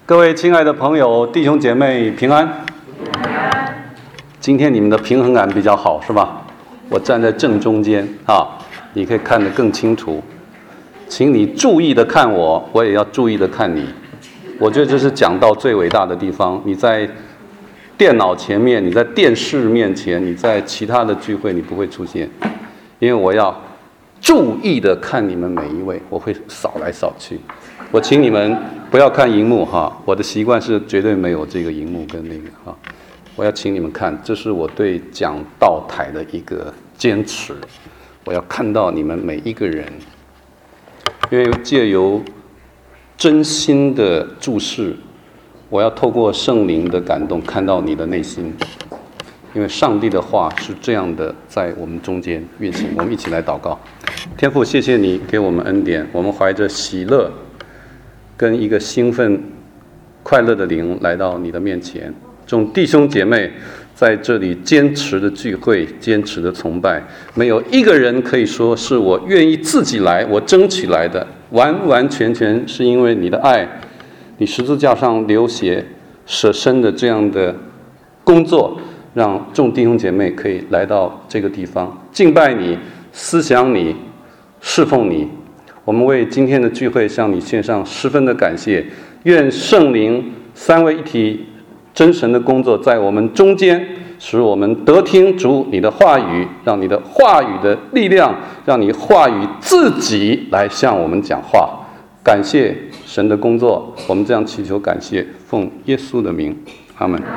各位亲爱的朋友、弟兄姐妹平安。今天你们的平衡感比较好，是吧？我站在正中间啊，你可以看得更清楚。请你注意的看我，我也要注意的看你。我觉得这是讲道最伟大的地方。你在电脑前面，你在电视面前，你在其他的聚会你不会出现，因为我要注意的看你们每一位，我会扫来扫去。我请你们不要看荧幕哈，我的习惯是绝对没有这个荧幕跟那个哈。我要请你们看，这是我对讲道台的一个坚持。我要看到你们每一个人，因为借由真心的注视，我要透过圣灵的感动看到你的内心。因为上帝的话是这样的在我们中间运行。我们一起来祷告。天父，谢谢你给我们恩典，我们怀着喜乐跟一个兴奋快乐的灵来到你的面前。众弟兄姐妹在这里坚持的聚会，坚持的崇拜，没有一个人可以说是我愿意自己来，我争取来的，完完全全是因为你的爱，你十字架上流血舍身的这样的工作，让众弟兄姐妹可以来到这个地方敬拜你、思想你、侍奉你。我们为今天的聚会向你献上十分的感谢，愿圣灵三位一体真神的工作在我们中间，使我们得听主你的话语，让你的话语的力量，让你话语自己来向我们讲话。感谢神的工作，我们这样祈求感谢，奉耶稣的名，阿们。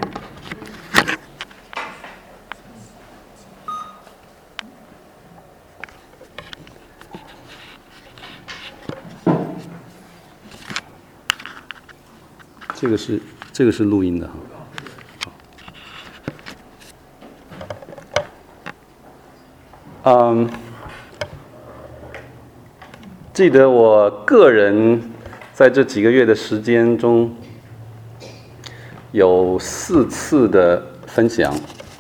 这个是录音的哈。记得我个人在这几个月的时间中，有4次的分享。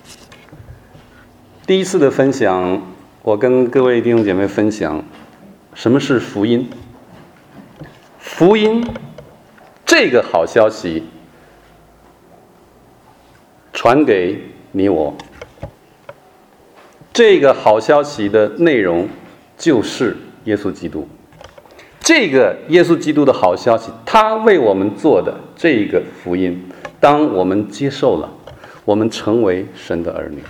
第一次的分享，我跟各位弟兄姐妹分享什么是福音。福音这个好消息传给你我，这个好消息的内容就是耶稣基督。这个耶稣基督的好消息，他为我们做的这个福音，当我们接受了，我们成为神的儿女。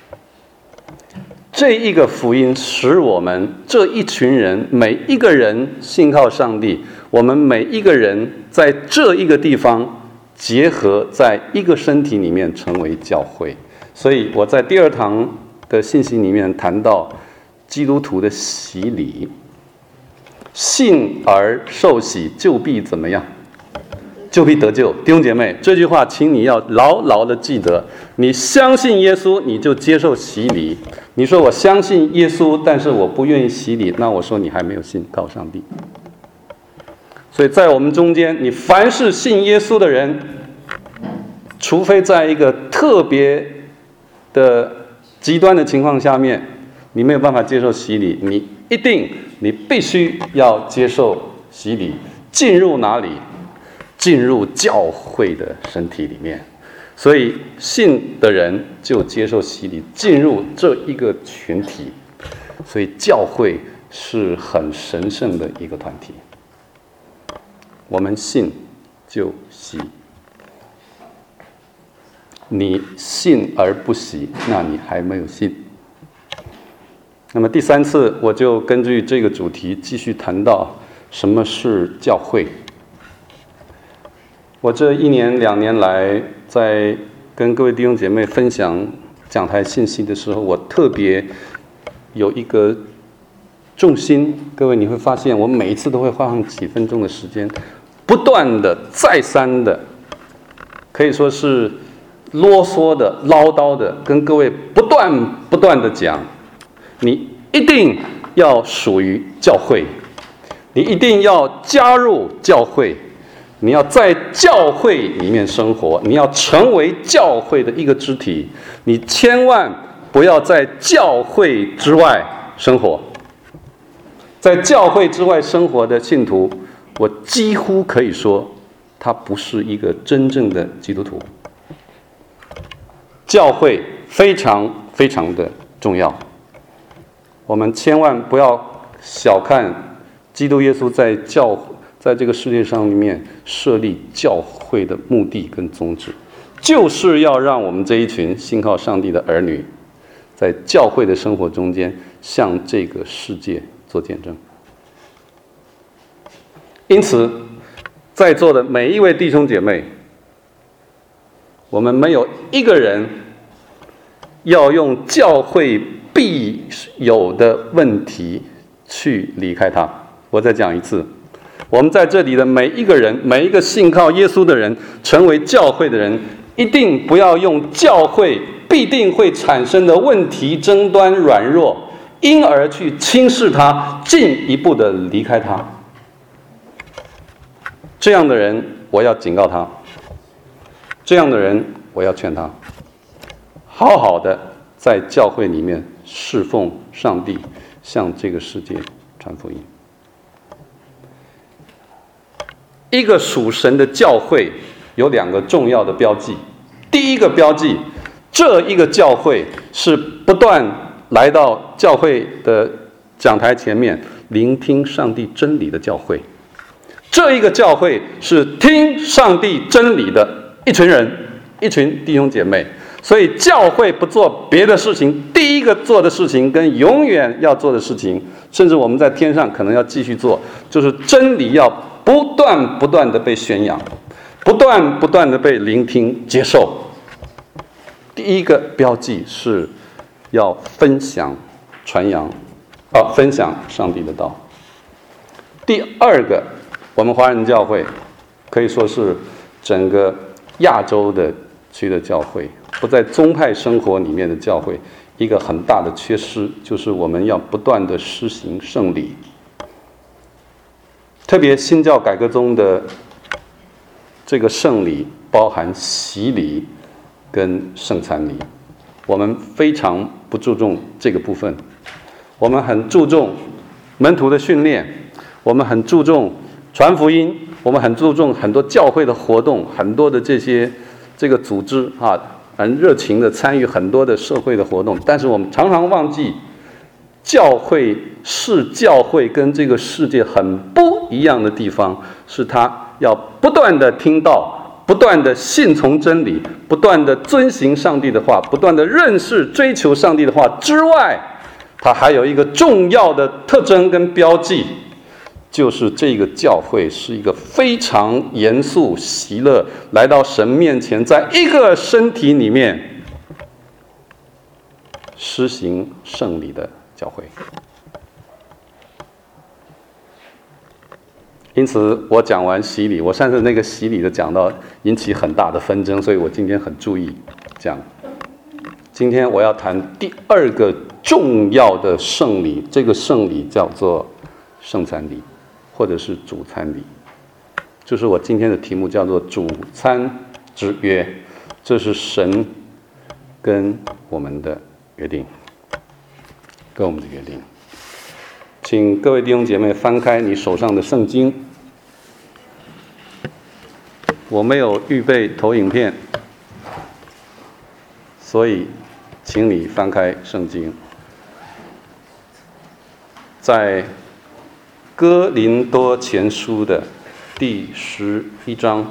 这一个福音使我们这一群人，每一个人信靠上帝，我们每一个人在这一个地方结合在一个身体里面，成为教会。所以我在第2堂的信息里面谈到基督徒的洗礼，信而受洗，就必怎么样？就必得救。弟兄姐妹，这句话请你要牢牢的记得。你相信耶稣，你就接受洗礼。你说我相信耶稣，但是我不愿意洗礼，那我说你还没有信靠上帝。所以在我们中间，你凡是信耶稣的人，除非在一个特别的极端的情况下面，你没有办法接受洗礼，你必须要接受洗礼。进入哪里？进入教会的身体里面。所以信的人就接受洗礼，进入这一个群体。所以教会是很神圣的一个团体。我们信就洗，你信而不洗，那你还没有信。那么第3次，我就根据这个主题继续谈到什么是教会。我这1年2年来，在跟各位弟兄姐妹分享讲台信息的时候，我特别有一个重心。各位你会发现，我每一次都会花上几分钟的时间，不断的、再三的，可以说是啰嗦的、唠叨的，跟各位不断的讲，你一定要属于教会，你一定要加入教会。你要在教会里面生活，你要成为教会的一个肢体，你千万不要在教会之外生活。在教会之外生活的信徒，我几乎可以说他不是一个真正的基督徒。教会非常非常的重要，我们千万不要小看基督耶稣在这个世界上里面设立教会的目的跟宗旨，就是要让我们这一群信靠上帝的儿女，在教会的生活中间向这个世界做见证。因此，在座的每一位弟兄姐妹，我们没有一个人要用教会必有的问题去离开它。我再讲一次，我们在这里的每一个人，每一个信靠耶稣的人，成为教会的人，一定不要用教会必定会产生的问题、争端、软弱，因而去轻视它，进一步的离开它。这样的人，我要警告他；这样的人，我要劝他，好好的在教会里面侍奉上帝，向这个世界传福音。一个属神的教会有2个重要的标记。第一个标记，这一个教会是不断来到教会的讲台前面聆听上帝真理的教会。这一个教会是听上帝真理的一群人，一群弟兄姐妹。所以教会不做别的事情，第一个做的事情跟永远要做的事情，甚至我们在天上可能要继续做，就是真理要不断的被宣扬，不断的被聆听接受。第一个标记是要分享传扬分享上帝的道。第二个，我们华人教会可以说是整个亚洲的区的教会，不在宗派生活里面的教会，一个很大的缺失就是我们要不断的施行圣礼。特别新教改革中的这个圣礼包含洗礼跟圣餐礼，我们非常不注重这个部分。我们很注重门徒的训练，我们很注重传福音，我们很注重很多教会的活动，很多的这个组织很热情的参与很多的社会的活动，但是我们常常忘记，教会跟这个世界很不一样的地方，是他要不断的听到，不断的信从真理，不断的遵行上帝的话，不断的认识追求上帝的话之外，它还有一个重要的特征跟标记，就是这个教会是一个非常严肃喜乐，来到神面前，在一个身体里面施行圣礼的教会。因此我讲完洗礼，我上次那个洗礼的讲到引起很大的纷争，所以我今天很注意讲。今天我要谈第二个重要的圣礼，这个圣礼叫做圣餐礼，或者是主餐礼，就是我今天的题目叫做主餐之约，这是神跟我们的约定，跟我们的约定。请各位弟兄姐妹翻开你手上的圣经，我没有预备投影片，所以请你翻开圣经，在哥林多前书的第11章，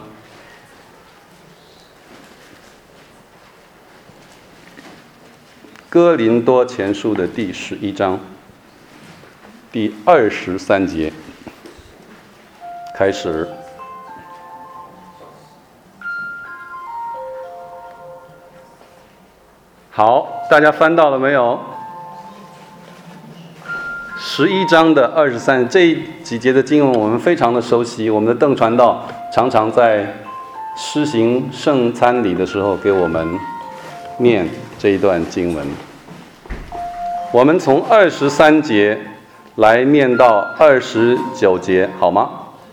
哥林多前书的第11章第23节开始。好，大家翻到了没有？11章的23，这几节的经文我们非常的熟悉，我们的邓传道常常在施行圣餐礼的时候给我们念这一段经文。我们从23节来念到29节，好吗？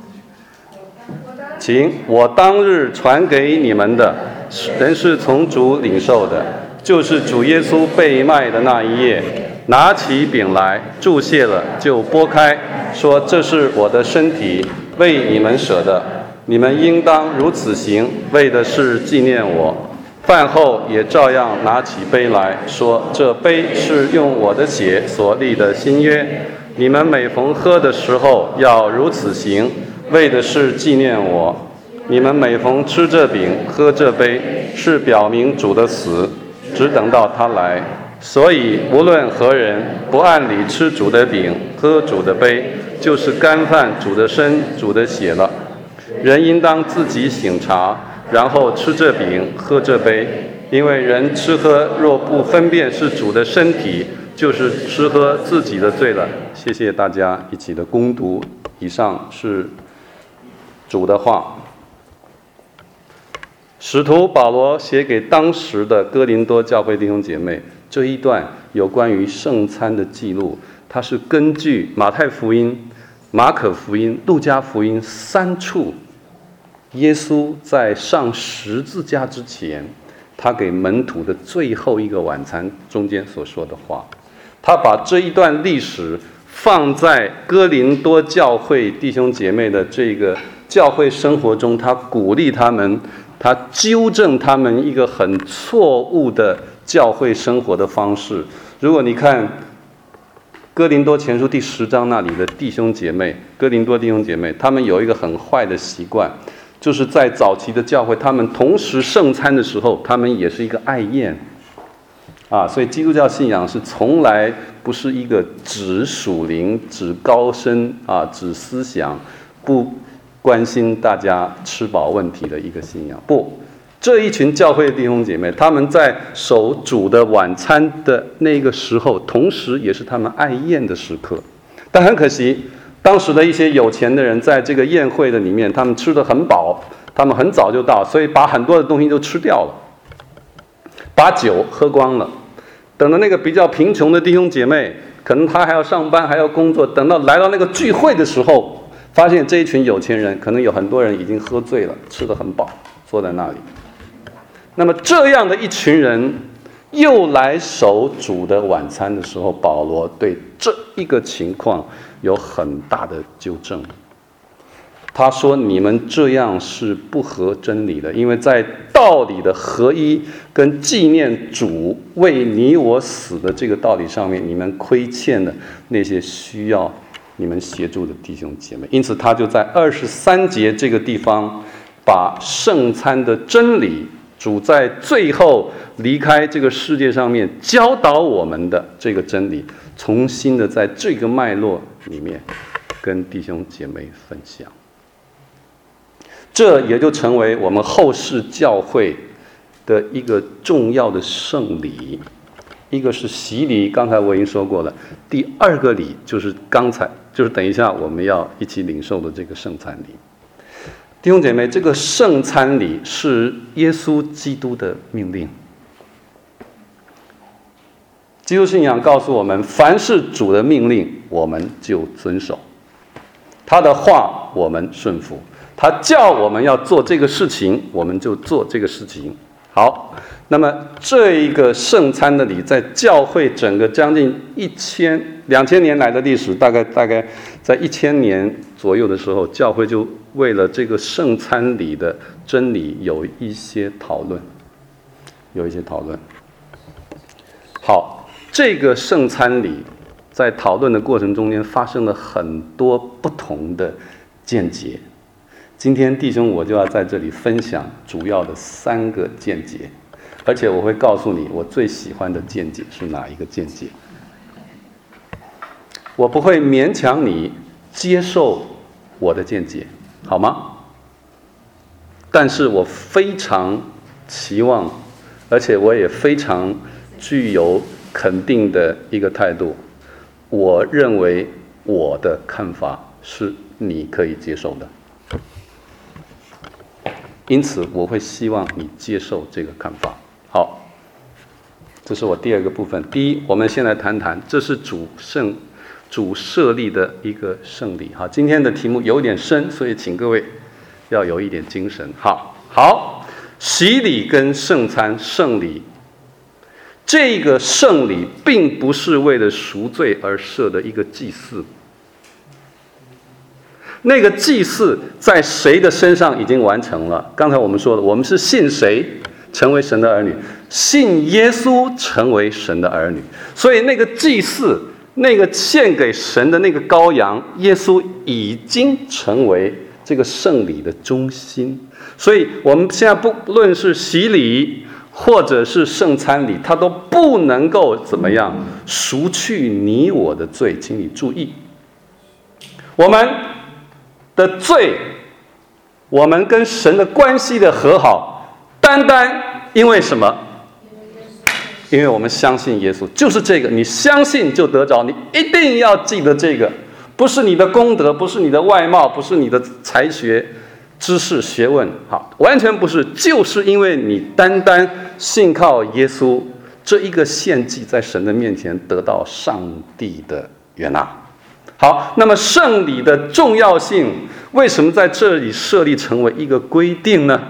请，我当日传给你们的，人是从主领受的，就是主耶稣被卖的那一夜，拿起饼来，祝谢了，就拨开，说：“这是我的身体，为你们舍的。 你们应当如此行，为的是纪念我。饭后也照样拿起杯来说，这杯是用我的血所立的新约。你们每逢喝的时候要如此行，为的是纪念我。你们每逢吃这饼喝这杯，是表明主的死，只等到他来。所以无论何人不按理吃主的饼喝主的杯，就是干犯主的身主的血了。人应当自己省察，然后吃这饼喝这杯，因为人吃喝若不分辨是主的身体，就是吃喝自己的罪了。谢谢大家一起的恭读，以上是主的话。使徒保罗写给当时的哥林多教会弟兄姐妹这一段有关于圣餐的记录，它是根据马太福音、马可福音、路加福音3处耶稣在上十字架之前，他给门徒的最后一个晚餐中间所说的话。他把这一段历史放在哥林多教会弟兄姐妹的这个教会生活中，他鼓励他们，他纠正他们一个很错误的教会生活的方式。如果你看哥林多前书第10章那里的弟兄姐妹，哥林多弟兄姐妹，他们有一个很坏的习惯，就是在早期的教会，他们同时圣餐的时候，他们也是一个爱宴所以基督教信仰是从来不是一个只属灵、只高深只思想，不关心大家吃饱问题的一个信仰。不，这一群教会的弟兄姐妹，他们在守主的晚餐的那个时候，同时也是他们爱宴的时刻。但很可惜，当时的一些有钱的人在这个宴会的里面，他们吃得很饱，他们很早就到，所以把很多的东西都吃掉了，把酒喝光了。等到那个比较贫穷的弟兄姐妹，可能他还要上班还要工作，等到来到那个聚会的时候，发现这一群有钱人可能有很多人已经喝醉了，吃得很饱，坐在那里。那么这样的一群人又来守主的晚餐的时候，保罗对这一个情况有很大的纠正。他说，你们这样是不合真理的，因为在道理的合一跟纪念主为你我死的这个道理上面，你们亏欠了那些需要你们协助的弟兄姐妹。因此他就在23节这个地方，把圣餐的真理，主在最后离开这个世界上面教导我们的这个真理，重新的在这个脉络里面跟弟兄姐妹分享。这也就成为我们后世教会的一个重要的圣礼。一个是洗礼，刚才我已经说过了。第二个礼就是等一下我们要一起领受的这个圣餐礼。弟兄姐妹，这个圣餐礼是耶稣基督的命令。基督信仰告诉我们，凡是主的命令，我们就遵守；他的话，我们顺服。他叫我们要做这个事情，我们就做这个事情。好，那么这一个圣餐的礼，在教会整个将近2000年来的历史，大概在1000年左右的时候，教会就为了这个圣餐礼的真理有一些讨论。好，这个圣餐礼在讨论的过程中间发生了很多不同的见解。今天弟兄我就要在这里分享主要的3个见解，而且我会告诉你我最喜欢的见解是哪一个见解。我不会勉强你接受我的见解，好吗？但是我非常期望，而且我也非常具有肯定的一个态度，我认为我的看法是你可以接受的。因此我会希望你接受这个看法。好，这是我第二个部分。第一，我们先来谈谈，这是主设立的一个圣礼。好，今天的题目有点深，所以请各位要有一点精神。好，洗礼跟圣餐圣礼，这个圣礼并不是为了赎罪而设的一个祭祀， 那个祭祀在谁的身上已经完成了？刚才我们说了，我们是信谁成为神的儿女？信耶稣成为神的儿女。所以那个祭祀，那个献给神的那个羔羊，耶稣已经成为这个圣礼的中心。所以我们现在不论是洗礼或者是圣餐礼，它都不能够怎么样赎去你我的罪。请你注意，我们的罪，我们跟神的关系的和好，单单因为什么？因为我们相信耶稣，就是这个，你相信就得着。你一定要记得这个，不是你的功德，不是你的外貌，不是你的才学、知识、学问，好，完全不是，就是因为你单单信靠耶稣这一个献祭，在神的面前得到上帝的悦纳。好，那么圣礼的重要性为什么在这里设立成为一个规定呢？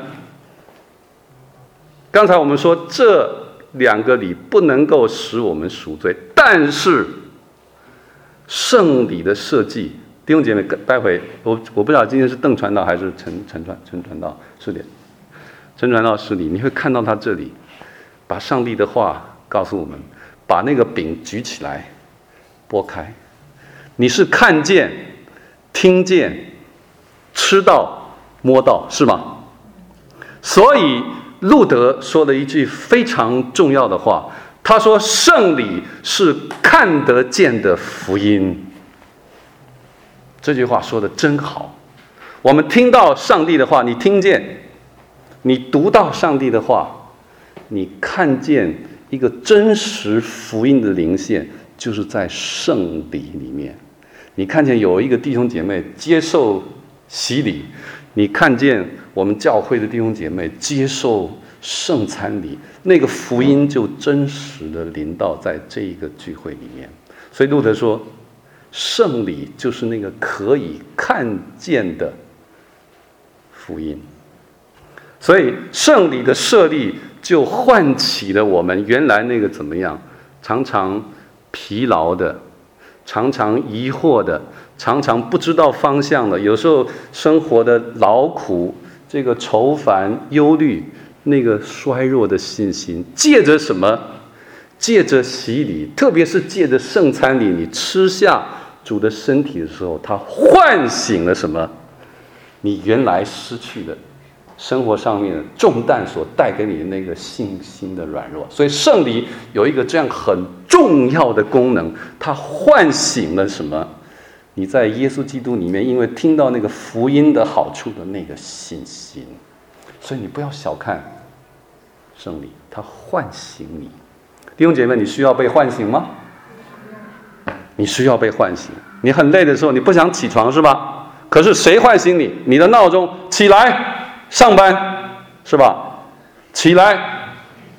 刚才我们说这2个礼不能够使我们赎罪，但是圣礼的设计，弟兄姐妹，待会我不知道今天是邓传道还是陈传道师礼，陈传道师礼，你会看到他这里把上帝的话告诉我们，把那个饼举起来，拨开。你是看见、听见、吃到、摸到，是吗？所以路德说了一句非常重要的话，他说：“圣礼是看得见的福音。”这句话说的真好。我们听到上帝的话，你听见，你读到上帝的话，你看见一个真实福音的灵现，就是在圣礼里面。你看见有一个弟兄姐妹接受洗礼，你看见我们教会的弟兄姐妹接受圣餐礼，那个福音就真实的临到在这一个聚会里面。所以路德说，圣礼就是那个可以看见的福音。所以圣礼的设立就唤起了我们原来那个怎么样，常常疲劳的，常常疑惑的，常常不知道方向的，有时候生活的劳苦，这个愁烦忧虑，那个衰弱的信心，借着什么？借着洗礼，特别是借着圣餐礼，你吃下主的身体的时候，它唤醒了什么？你原来失去的生活上面的重担所带给你的那个信心的软弱。所以圣礼有一个这样很重要的功能，它唤醒了什么？你在耶稣基督里面，因为听到那个福音的好处的那个信心。所以你不要小看圣礼，它唤醒你。弟兄姐妹，你需要被唤醒吗？你需要被唤醒。你很累的时候，你不想起床是吧？可是谁唤醒你？你的闹钟，起来上班，是吧？起来。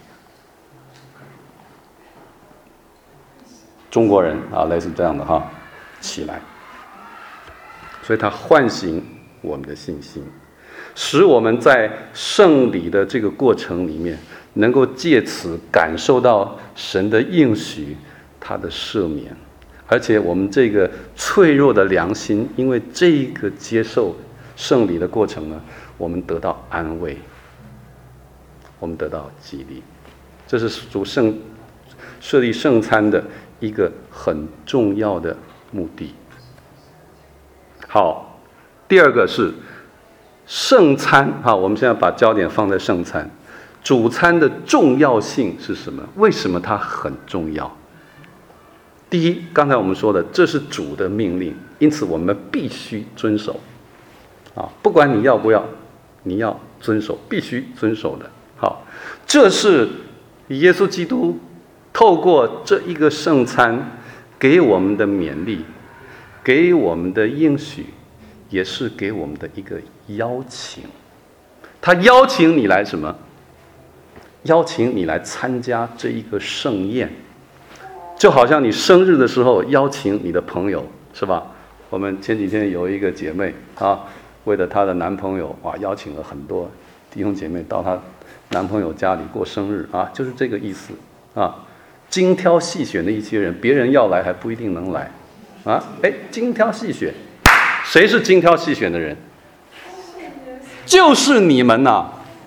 中国人啊，类似这样的哈，起来。所以它唤醒我们的信心，使我们在圣礼的这个过程里面，能够借此感受到神的应许，他的赦免。而且我们这个脆弱的良心，因为这个接受圣礼的过程呢，我们得到安慰，我们得到激励。这是主设立圣餐的一个很重要的目的。好，第二个是圣餐。好，我们现在把焦点放在圣餐。主餐的重要性是什么？为什么它很重要？第一，刚才我们说的，这是主的命令，因此我们必须遵守。不管你要不要，你要遵守，必须遵守的。好，这是耶稣基督透过这一个圣餐给我们的勉励，给我们的应许，也是给我们的一个邀请。他邀请你来什么？邀请你来参加这一个盛宴，就好像你生日的时候邀请你的朋友，是吧？我们前几天有一个姐妹为了她的男朋友邀请了很多弟兄姐妹到她男朋友家里过生日就是这个意思精挑细选的一些人，别人要来还不一定能来精挑细选， 谁是精挑细选的人？就是你们呐、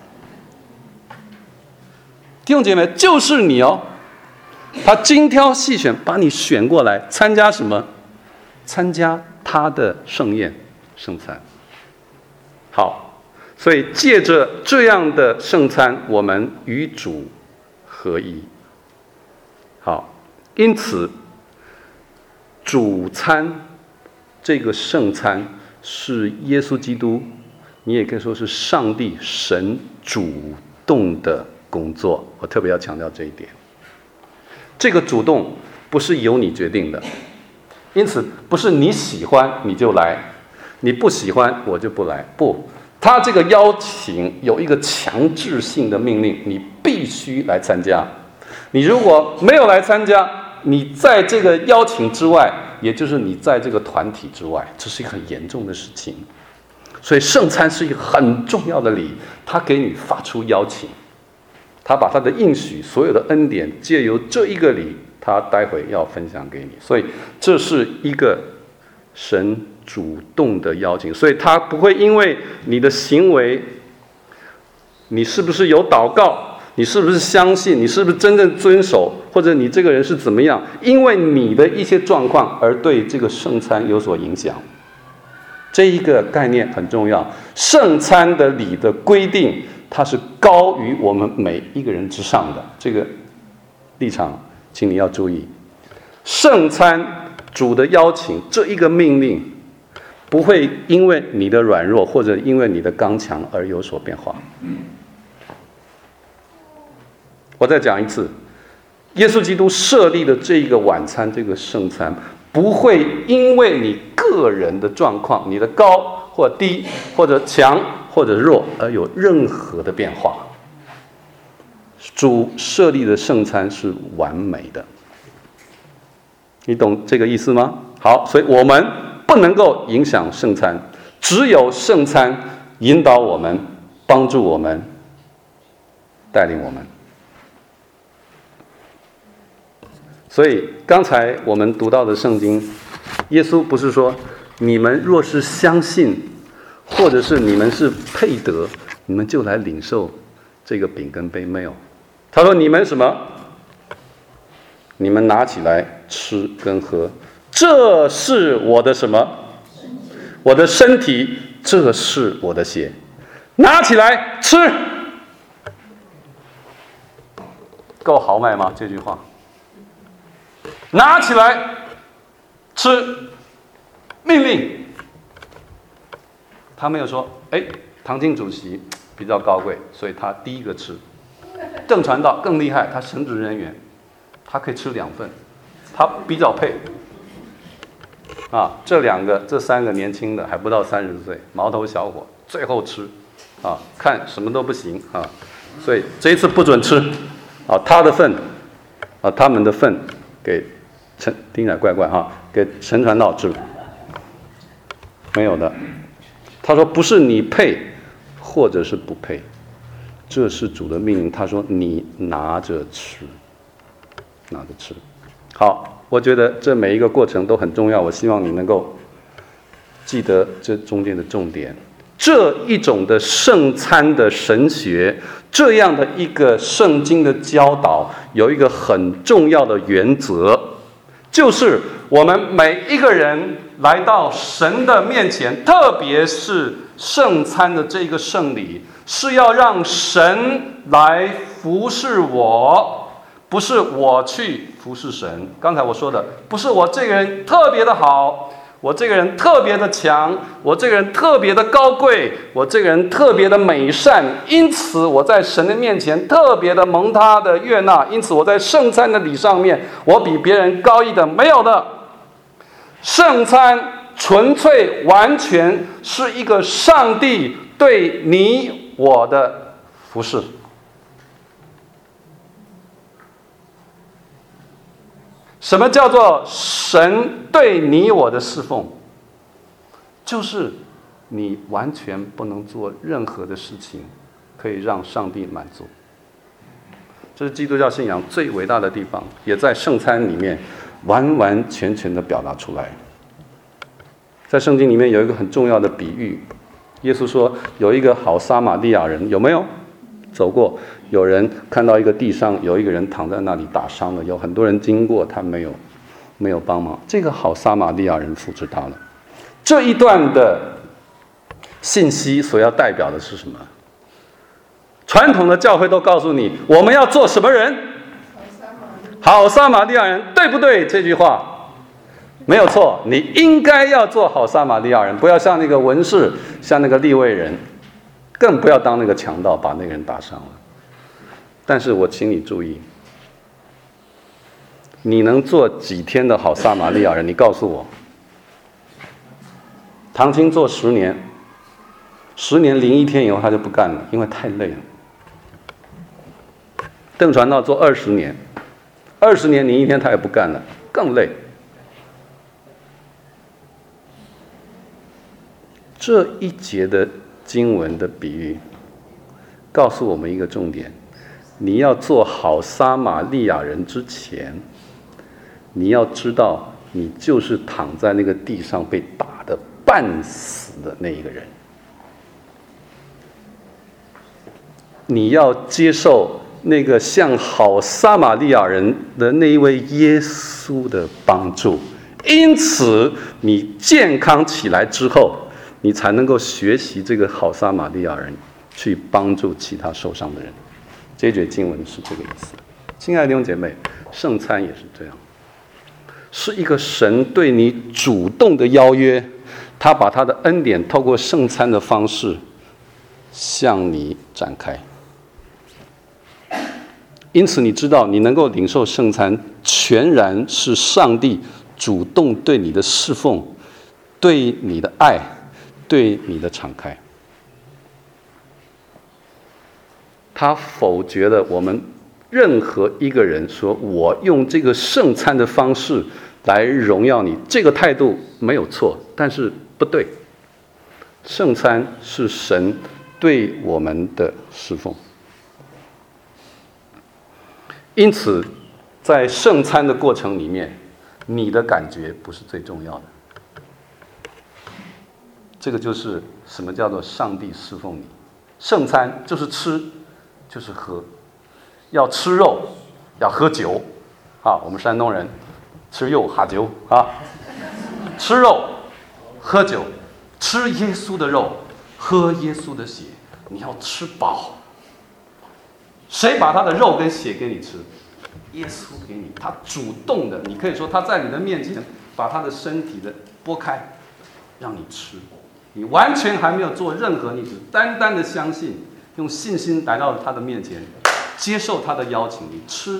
弟兄姐妹，就是你哦。他精挑细选，把你选过来参加什么？参加他的盛宴、圣餐。好，所以借着这样的圣餐，我们与主合一。好，因此主餐这个圣餐是耶稣基督，你也可以说是上帝神主动的工作。我特别要强调这一点。这个主动不是由你决定的，因此不是你喜欢你就来，你不喜欢我就不来。不，他这个邀请有一个强制性的命令，你必须来参加。你如果没有来参加，你在这个邀请之外，也就是你在这个团体之外，这是一个很严重的事情。所以圣餐是一个很重要的礼，他给你发出邀请，他把他的应许所有的恩典借由这一个礼，他待会要分享给你。所以这是一个神主动的邀请，所以他不会因为你的行为，你是不是有祷告，你是不是相信，你是不是真正遵守，或者你这个人是怎么样，因为你的一些状况而对这个圣餐有所影响。这一个概念很重要。圣餐的礼的规定，它是高于我们每一个人之上的，这个立场请你要注意。圣餐主的邀请这一个命令，不会因为你的软弱或者因为你的刚强而有所变化。我再讲一次，耶稣基督设立的这一个晚餐，这个圣餐，不会因为你个人的状况，你的高或低，或者强或者弱，而有任何的变化。主设立的圣餐是完美的，你懂这个意思吗？好，所以我们不能够影响圣餐，只有圣餐引导我们，帮助我们，带领我们。所以刚才我们读到的圣经，耶稣不是说你们若是相信，或者是你们是配得，你们就来领受这个饼跟杯，没有。他说你们什么？你们拿起来吃跟喝，这是我的什么？我的身体，这是我的血，拿起来吃。够豪迈吗？这句话拿起来吃，命令。他没有说唐金主席比较高贵，所以他第一个吃。郑传道更厉害，他神职人员，他可以吃2份，他比较配。这3个年轻的还不到30岁，毛头小伙，最后吃，看什么都不行啊，所以这一次不准吃，他的份，他们的份给听起来怪怪哈，给陈传道吃，没有的。他说不是你配，或者是不配，这是主的命令。他说你拿着吃，拿着吃。好，我觉得这每一个过程都很重要，我希望你能够记得这中间的重点。这一种的圣餐的神学，这样的一个圣经的教导，有一个很重要的原则，就是我们每一个人来到神的面前，特别是圣餐的这个圣礼，是要让神来服侍我，不是我去服侍神。刚才我说的，不是我这个人特别的好，我这个人特别的强，我这个人特别的高贵，我这个人特别的美善，因此我在神的面前特别的蒙他的悦纳，因此我在圣餐的礼上面，我比别人高一等，没有的。圣餐纯粹完全是一个上帝对你我的服侍。什么叫做神对你我的侍奉？就是你完全不能做任何的事情可以让上帝满足。这是基督教信仰最伟大的地方，也在圣餐里面完完全全的表达出来。 在圣经里面有一个很重要的比喻，耶稣说有一个好撒玛利亚人，有没有走过？有人看到一个地上有一个人躺在那里打伤了，有很多人经过，他没有帮忙。这个好撒玛利亚人扶持他了。这一段的信息所要代表的是什么？传统的教会都告诉你，我们要做什么人？好撒玛利亚人，对不对？这句话没有错，你应该要做好撒玛利亚人，不要像那个文士，像那个利未人，更不要当那个强盗，把那个人打伤了。但是我请你注意，你能做几天的好撒玛利亚人？你告诉我。唐青做10年，10年01天以后他就不干了，因为太累了。邓传道做20年，20年01天他也不干了，更累。这一节的经文的比喻告诉我们一个重点：你要做好撒玛利亚人之前，你要知道你就是躺在那个地上被打得半死的那一个人。你要接受那个像好撒玛利亚人的那一位耶稣的帮助，因此你健康起来之后，你才能够学习这个好撒玛利亚人去帮助其他受伤的人。这一节经文是这个意思。亲爱的弟兄姐妹，圣餐也是这样，是一个神对你主动的邀约，他把他的恩典透过圣餐的方式向你展开。因此你知道，你能够领受圣餐，全然是上帝主动对你的侍奉，对你的爱，对你的敞开。他否决了我们任何一个人说我用这个圣餐的方式来荣耀你，这个态度没有错，但是不对。圣餐是神对我们的侍奉，因此在圣餐的过程里面，你的感觉不是最重要的。这个就是什么叫做上帝侍奉你。圣餐就是吃，就是喝，要吃肉，要喝酒，啊，我们山东人吃肉喝酒啊，吃肉，喝酒，吃耶稣的肉，喝耶稣的血，你要吃饱。谁把他的肉跟血给你吃？耶稣给你，他主动的，你可以说他在你的面前把他的身体的剥开，让你吃。你完全还没有做任何，你只单单的相信，用信心来到他的面前，接受他的邀请，你吃。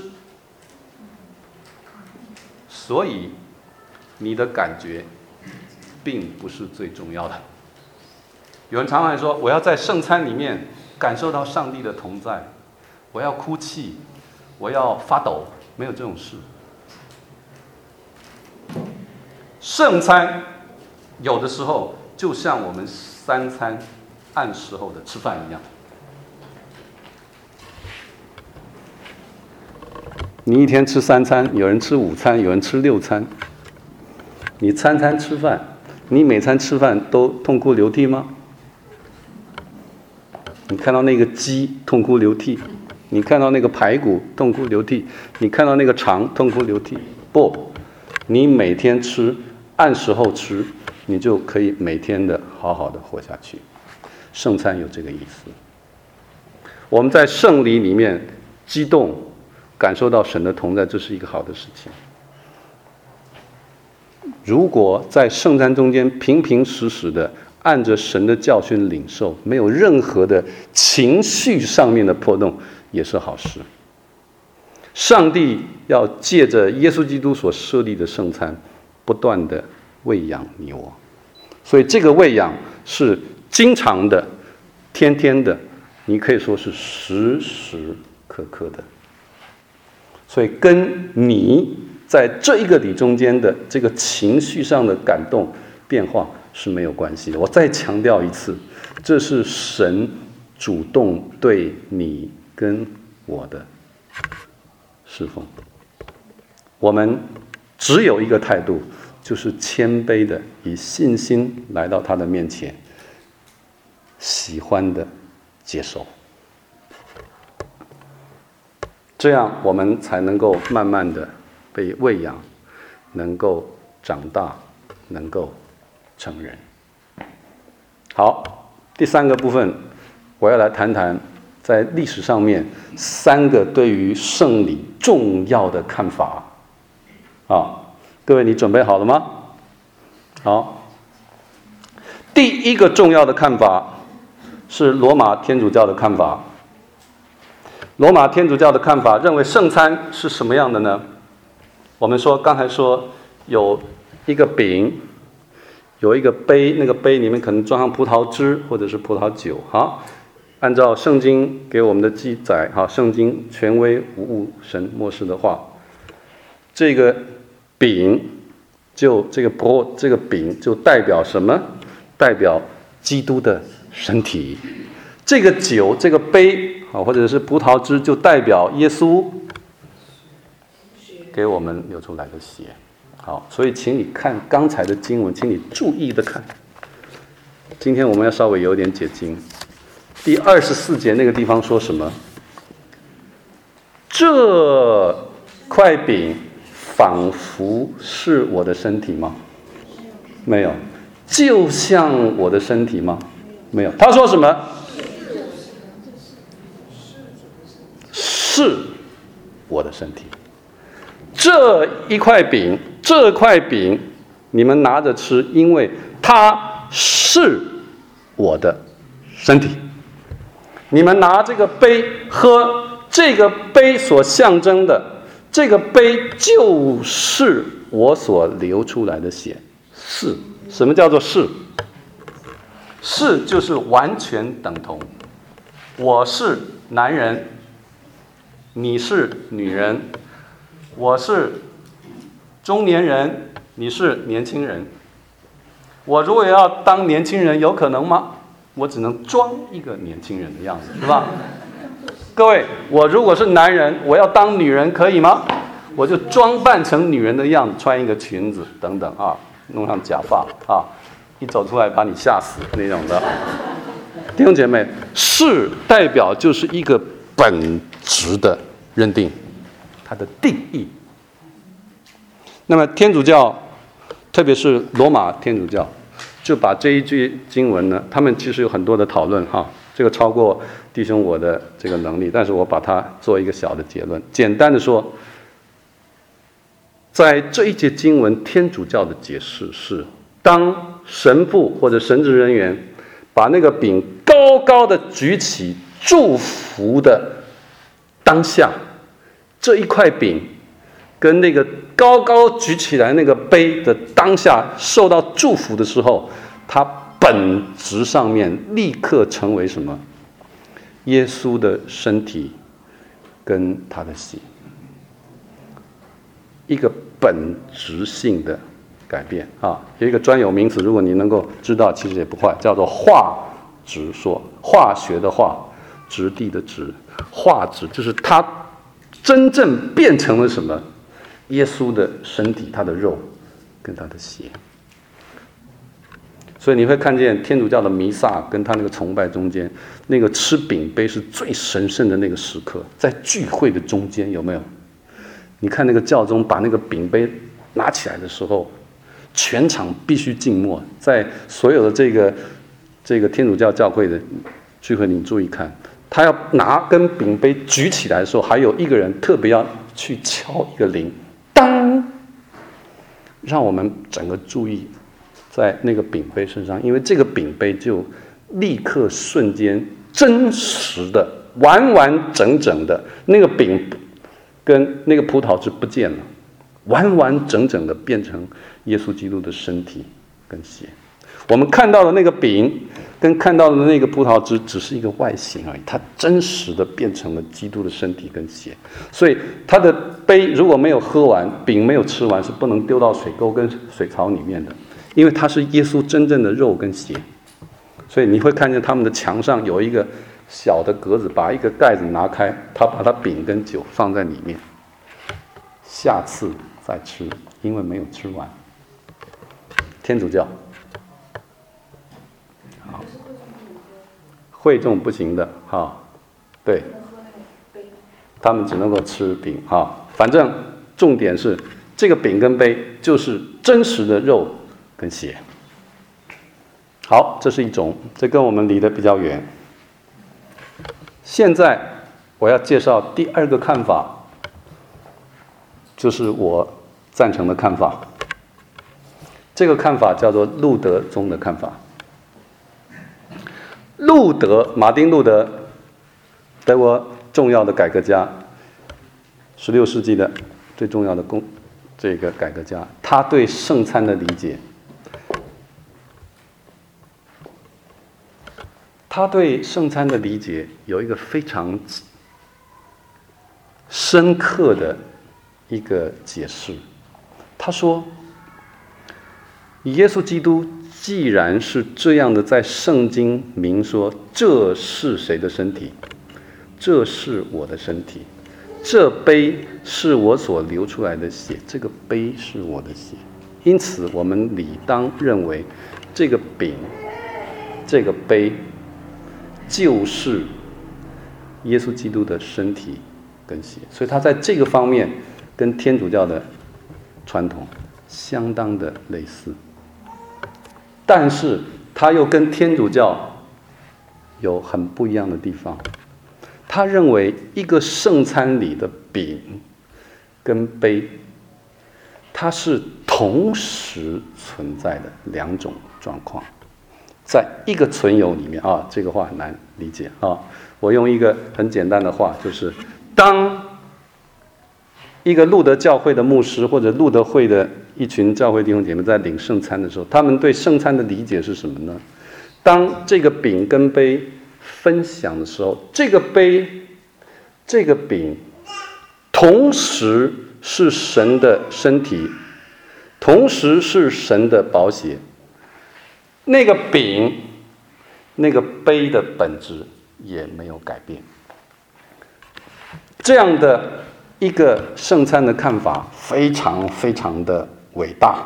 所以你的感觉并不是最重要的。有人常常说，我要在圣餐里面感受到上帝的同在，我要哭泣，我要发抖，没有这种事。圣餐有的时候就像我们3餐按时候的吃饭一样，你一天吃3餐，有人吃5餐，有人吃6餐。你餐餐吃饭，你每餐吃饭都痛哭流涕吗？你看到那个鸡痛哭流涕，你看到那个排骨痛哭流涕，你看到那个肠痛哭流涕？不，你每天吃，按时候吃，你就可以每天的好好的活下去。圣餐有这个意思。我们在圣礼里面激动，感受到神的同在，这是一个好的事情。如果在圣餐中间平平实实的按着神的教训领受，没有任何的情绪上面的波动，也是好事。上帝要借着耶稣基督所设立的圣餐，不断的喂养你我，所以这个喂养是经常的、天天的，你可以说是时时刻刻的。所以跟你在这一个礼中间的这个情绪上的感动变化是没有关系的。我再强调一次，这是神主动对你跟我的侍奉。我们只有一个态度， 就是谦卑的，以信心来到他的面前，喜欢的接受。这样我们才能够慢慢的被喂养，能够长大，能够成人。好，第三个部分，我要来谈谈在历史上面3个对于圣礼重要的看法。各位你准备好了吗？好，第一个重要的看法是罗马天主教的看法。罗马天主教的看法认为圣餐是什么样的呢？我们刚才说有一个饼，有一个杯，那个杯里面可能装上葡萄汁或者是葡萄酒。好，按照圣经给我们的记载，圣经权威无误，神默示的话，这个饼这个饼就代表什么？代表基督的身体。这个酒，这个杯或者是葡萄汁，就代表耶稣给我们流出来的血。好，所以请你看刚才的经文，请你注意的看。今天我们要稍微有点解经。第24节那个地方说什么？这块饼仿佛是我的身体吗？没有。就像我的身体吗？没有。他说什么？是我的身体。这块饼你们拿着吃，因为它是我的身体。你们拿这个杯喝，这个杯所象征的，这个杯就是我所流出来的血。是，什么叫做是？是就是完全等同。我是男人，你是女人，我是中年人，你是年轻人。我如果要当年轻人，有可能吗？我只能装一个年轻人的样子，是吧？各位，我如果是男人，我要当女人，可以吗？我就装扮成女人的样子，穿一个裙子等等弄上假发一走出来把你吓死那种的。弟兄姐妹，是代表就是一个本质的认定，它的定义。那么天主教，特别是罗马天主教，就把这一句经文呢，他们其实有很多的讨论这个超过弟兄我的这个能力，但是我把它做一个小的结论。简单的说，在这一节经文，天主教的解释是，当神父或者神职人员把那个饼高高的举起祝福的当下，这一块饼跟那个高高举起来那个杯的当下受到祝福的时候，它本质上面立刻成为什么？耶稣的身体跟他的血，一个本质性的改变有一个专有名词，如果你能够知道，其实也不坏，叫做化质说。化学的化，质地的质，化质就是它真正变成了什么？耶稣的身体，他的肉跟他的血。所以你会看见天主教的弥撒跟他那个崇拜中间，那个吃饼杯是最神圣的那个时刻，在聚会的中间，有没有？你看那个教宗把那个饼杯拿起来的时候，全场必须静默。在所有的这个天主教教会的聚会，你注意看，他要拿跟饼杯举起来的时候，还有一个人特别要去敲一个铃，当，让我们整个注意在那个饼杯身上，因为这个饼杯就立刻瞬间真实的完完整整的那个饼跟那个葡萄汁不见了，完完整整的变成耶稣基督的身体跟血。我们看到的那个饼跟看到的那个葡萄汁只是一个外形而已，它真实的变成了基督的身体跟血。所以它的杯如果没有喝完，饼没有吃完，是不能丢到水沟跟水槽里面的，因为它是耶稣真正的肉跟血。所以你会看见他们的墙上有一个小的格子，把一个盖子拿开，他把它饼跟酒放在里面，下次再吃，因为没有吃完。 天主教。会众不行的哈，对，他们只能够吃饼哈。反正重点是这个饼跟杯就是真实的肉跟血。好，这是一种，这跟我们离得比较远。现在我要介绍第二个看法，就是我赞成的看法。这个看法叫做路德宗的看法。马丁路德，德国重要的改革家，16世纪的最重要的这个改革家，他对圣餐的理解，有一个非常深刻的一个解释。他说，耶稣基督既然是这样的在圣经明说，这是谁的身体？这是我的身体。这杯是我所流出来的血，这个杯是我的血。因此，我们理当认为，这个饼、这个杯，就是耶稣基督的身体跟血。所以，他在这个方面跟天主教的传统相当的类似。但是他又跟天主教有很不一样的地方。他认为一个圣餐里的饼跟杯，它是同时存在的两种状况，在一个存有里面啊，这个话很难理解啊。我用一个很简单的话，就是当一个路德教会的牧师或者路德会的一群教会弟兄姐妹在领圣餐的时候，他们对圣餐的理解是什么呢？当这个饼跟杯分享的时候，这个杯、这个饼，同时是神的身体，同时是神的宝血。那个饼、那个杯的本质也没有改变。这样的一个圣餐的看法非常非常的伟大。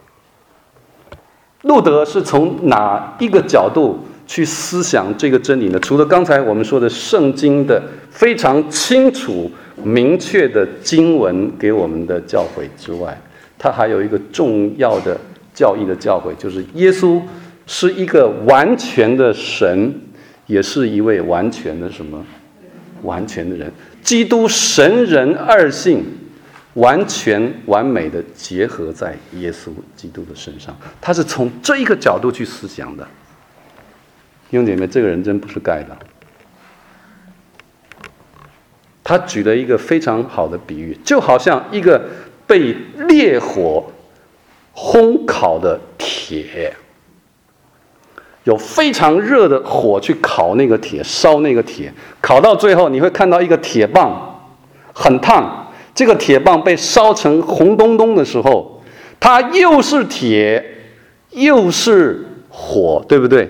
路德是从哪一个角度去思想这个真理呢？除了刚才我们说的圣经的非常清楚明确的经文给我们的教诲之外，它还有一个重要的教义的教诲，就是耶稣是一个完全的神，也是一位完全的什么？完全的人。基督神人二性完全完美的结合在耶稣基督的身上，他是从这一个角度去思想的。弟兄姐妹，这个人真不是盖的。他举了一个非常好的比喻，就好像一个被烈火烘烤的铁，有非常热的火去烤那个铁，烧那个铁，烤到最后你会看到一个铁棒很烫，这个铁棒被烧成红咚咚的时候，它又是铁又是火，对不对？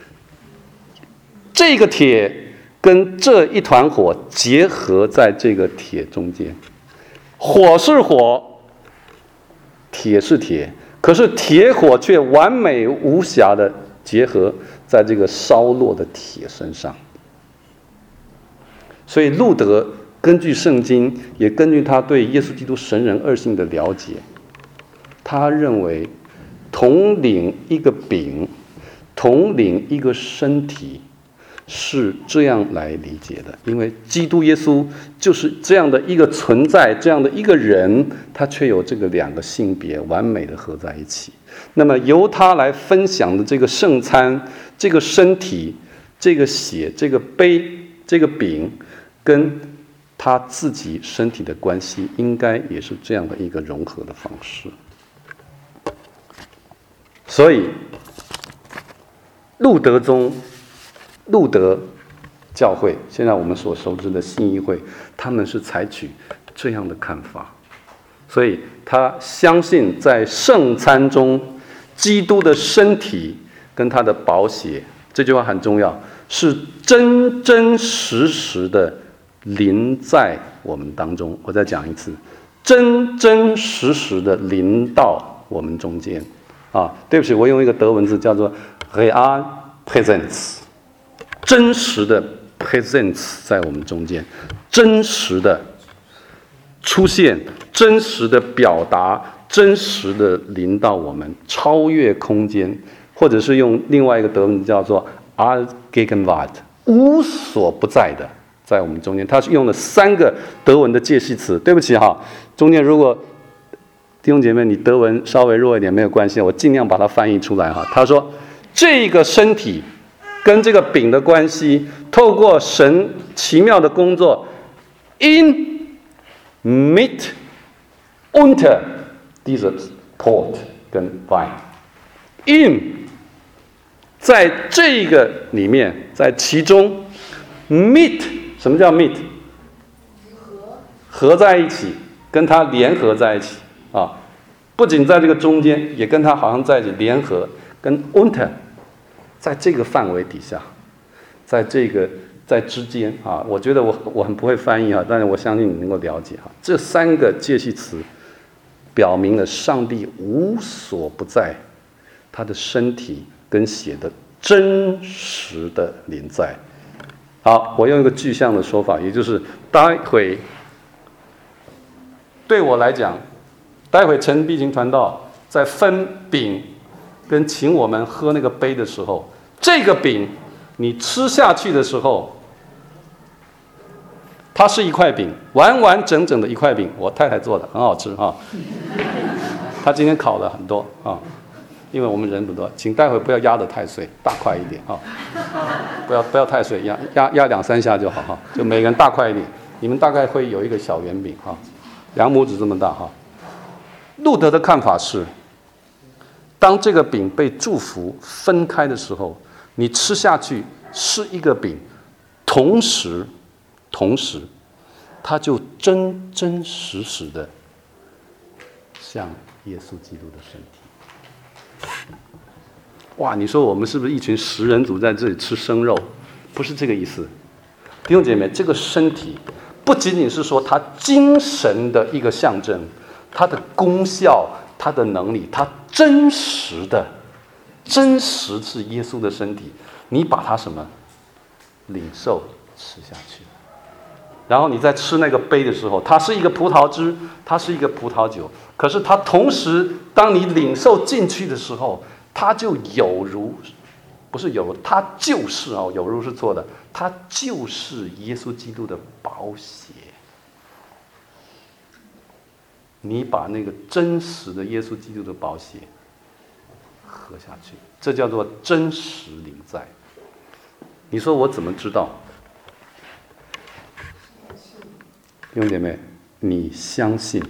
这个铁跟这一团火结合在这个铁中间，火是火，铁是铁，可是铁火却完美无瑕的结合在这个烧落的铁身上。所以路德根据圣经，也根据他对耶稣基督神人二性的了解，他认为统领一个饼，统领一个身体，是这样来理解的。因为基督耶稣就是这样的一个存在，这样的一个人，他却有这个两个性别完美的合在一起。那么由他来分享的这个圣餐，这个身体，这个血，这个杯，这个饼，跟他自己身体的关系，应该也是这样的一个融合的方式。所以路德宗、路德教会，现在我们所熟知的信义会，他们是采取这样的看法。所以他相信在圣餐中，基督的身体跟他的宝血，这句话很重要，是真真实实的临在我们当中。我再讲一次，真真实实的临到我们中间。 对不起，我用一个德文字叫做 real presence， 真实的 presence 在我们中间，真实的出现，真实的表达，真实的临到我们，超越空间，或者是用另外一个德文叫做 Allgegenwart， 无所不在的在我们中间。他是用了3个德文的介系词。对不起中间如果弟兄姐妹你德文稍微弱一点没有关系，我尽量把它翻译出来他说这个身体跟这个饼的关系，透过神奇妙的工作 in mit unter dieses Brot 跟 Wein in 在这个里面，在其中 mit 什么叫 mit？ 合在一起，跟它联合在一起不仅在这个中间，也跟它好像在一起联合，跟 unter 在这个范围底下，在这个在之间我觉得我很不会翻译但是我相信你能够了解这3个介系词表明了上帝无所不在，他的身体跟血的真实的临在。好，我用一个具象的说法，也就是待会对我来讲，待会陈碧琴传道在分饼跟请我们喝那个杯的时候，这个饼你吃下去的时候，它是一块饼，完完整整的一块饼，我太太做的很好吃她今天烤了很多因为我们人不多，请待会不要压得太碎，大块一点不要太碎，压2-3下就好就每个人大块一点。你们大概会有一个小圆饼2拇指这么大路德的看法是，当这个饼被祝福分开的时候，你吃下去是一个饼，同时它就真真实实的像耶稣基督的身体。哇，你说我们是不是一群食人族在这里吃生肉？不是这个意思，弟兄姐妹，这个身体不仅仅是说它精神的一个象征，它的功效，它的能力，它真实是耶稣的身体，你把它什么领受吃下去，然后你在吃那个杯的时候，它是一个葡萄汁，它是一个葡萄酒，可是它同时当你领受进去的时候，它就有如，不是有如，它就是有如是错的，它就是耶稣基督的宝血。你把那个真实的耶稣基督的宝血喝下去，这叫做真实临在。你说我怎么知道？弟兄姐妹，你相信，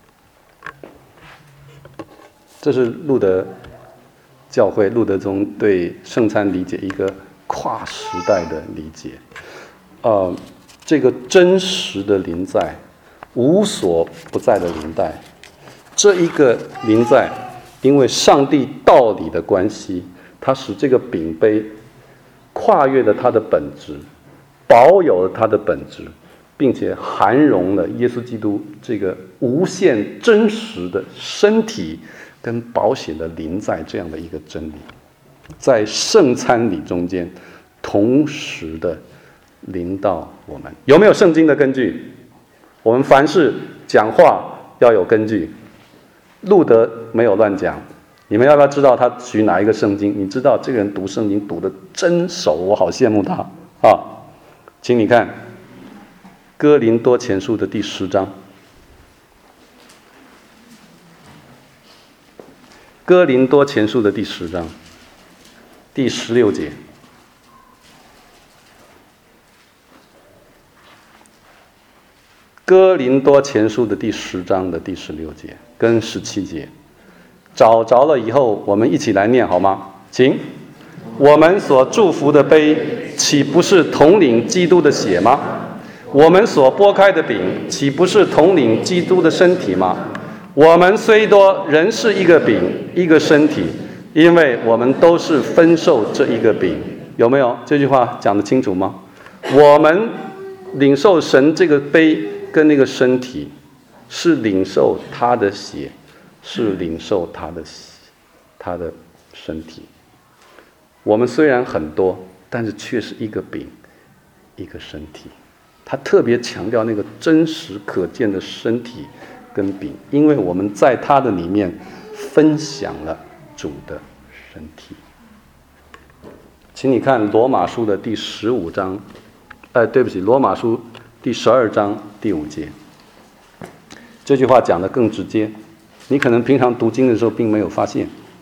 这是路德教会路德宗对圣餐理解一个跨时代的理解。这个真实的临在，无所不在的临在，这一个临在，因为上帝道理的关系，它使这个饼杯跨越了它的本质，保有了它的本质，并且含容了耶稣基督这个无限真实的身体跟宝血的临在这样的一个真理，在圣餐礼中间同时的临到我们。有没有圣经的根据？我们凡事讲话要有根据。路德没有乱讲，你们要不要知道他举哪一个圣经？你知道这个人读圣经读得真熟，我好羡慕他请你看哥林多前书的第10章，哥林多前书的第10章第16节。哥林多前书的第10章的第16节跟17节，找着了以后，我们一起来念好吗？请。我们所祝福的杯，岂不是统领基督的血吗？我们所拨开的饼，岂不是统领基督的身体吗？我们虽多，仍是一个饼，一个身体，因为我们都是分受这一个饼。有没有这句话讲得清楚吗？我们领受神这个杯跟那个身体，是领受他的血，是领受他的他的身体。我们虽然很多，但是却是一个饼，一个身体。他特别强调那个真实可见的身体跟饼，因为我们在他的里面分享了主的身体。请你看罗马书的第15章，对不起，罗马书第12章第5节。这句话讲得更直接，你可能平常读经的时候并没有发现。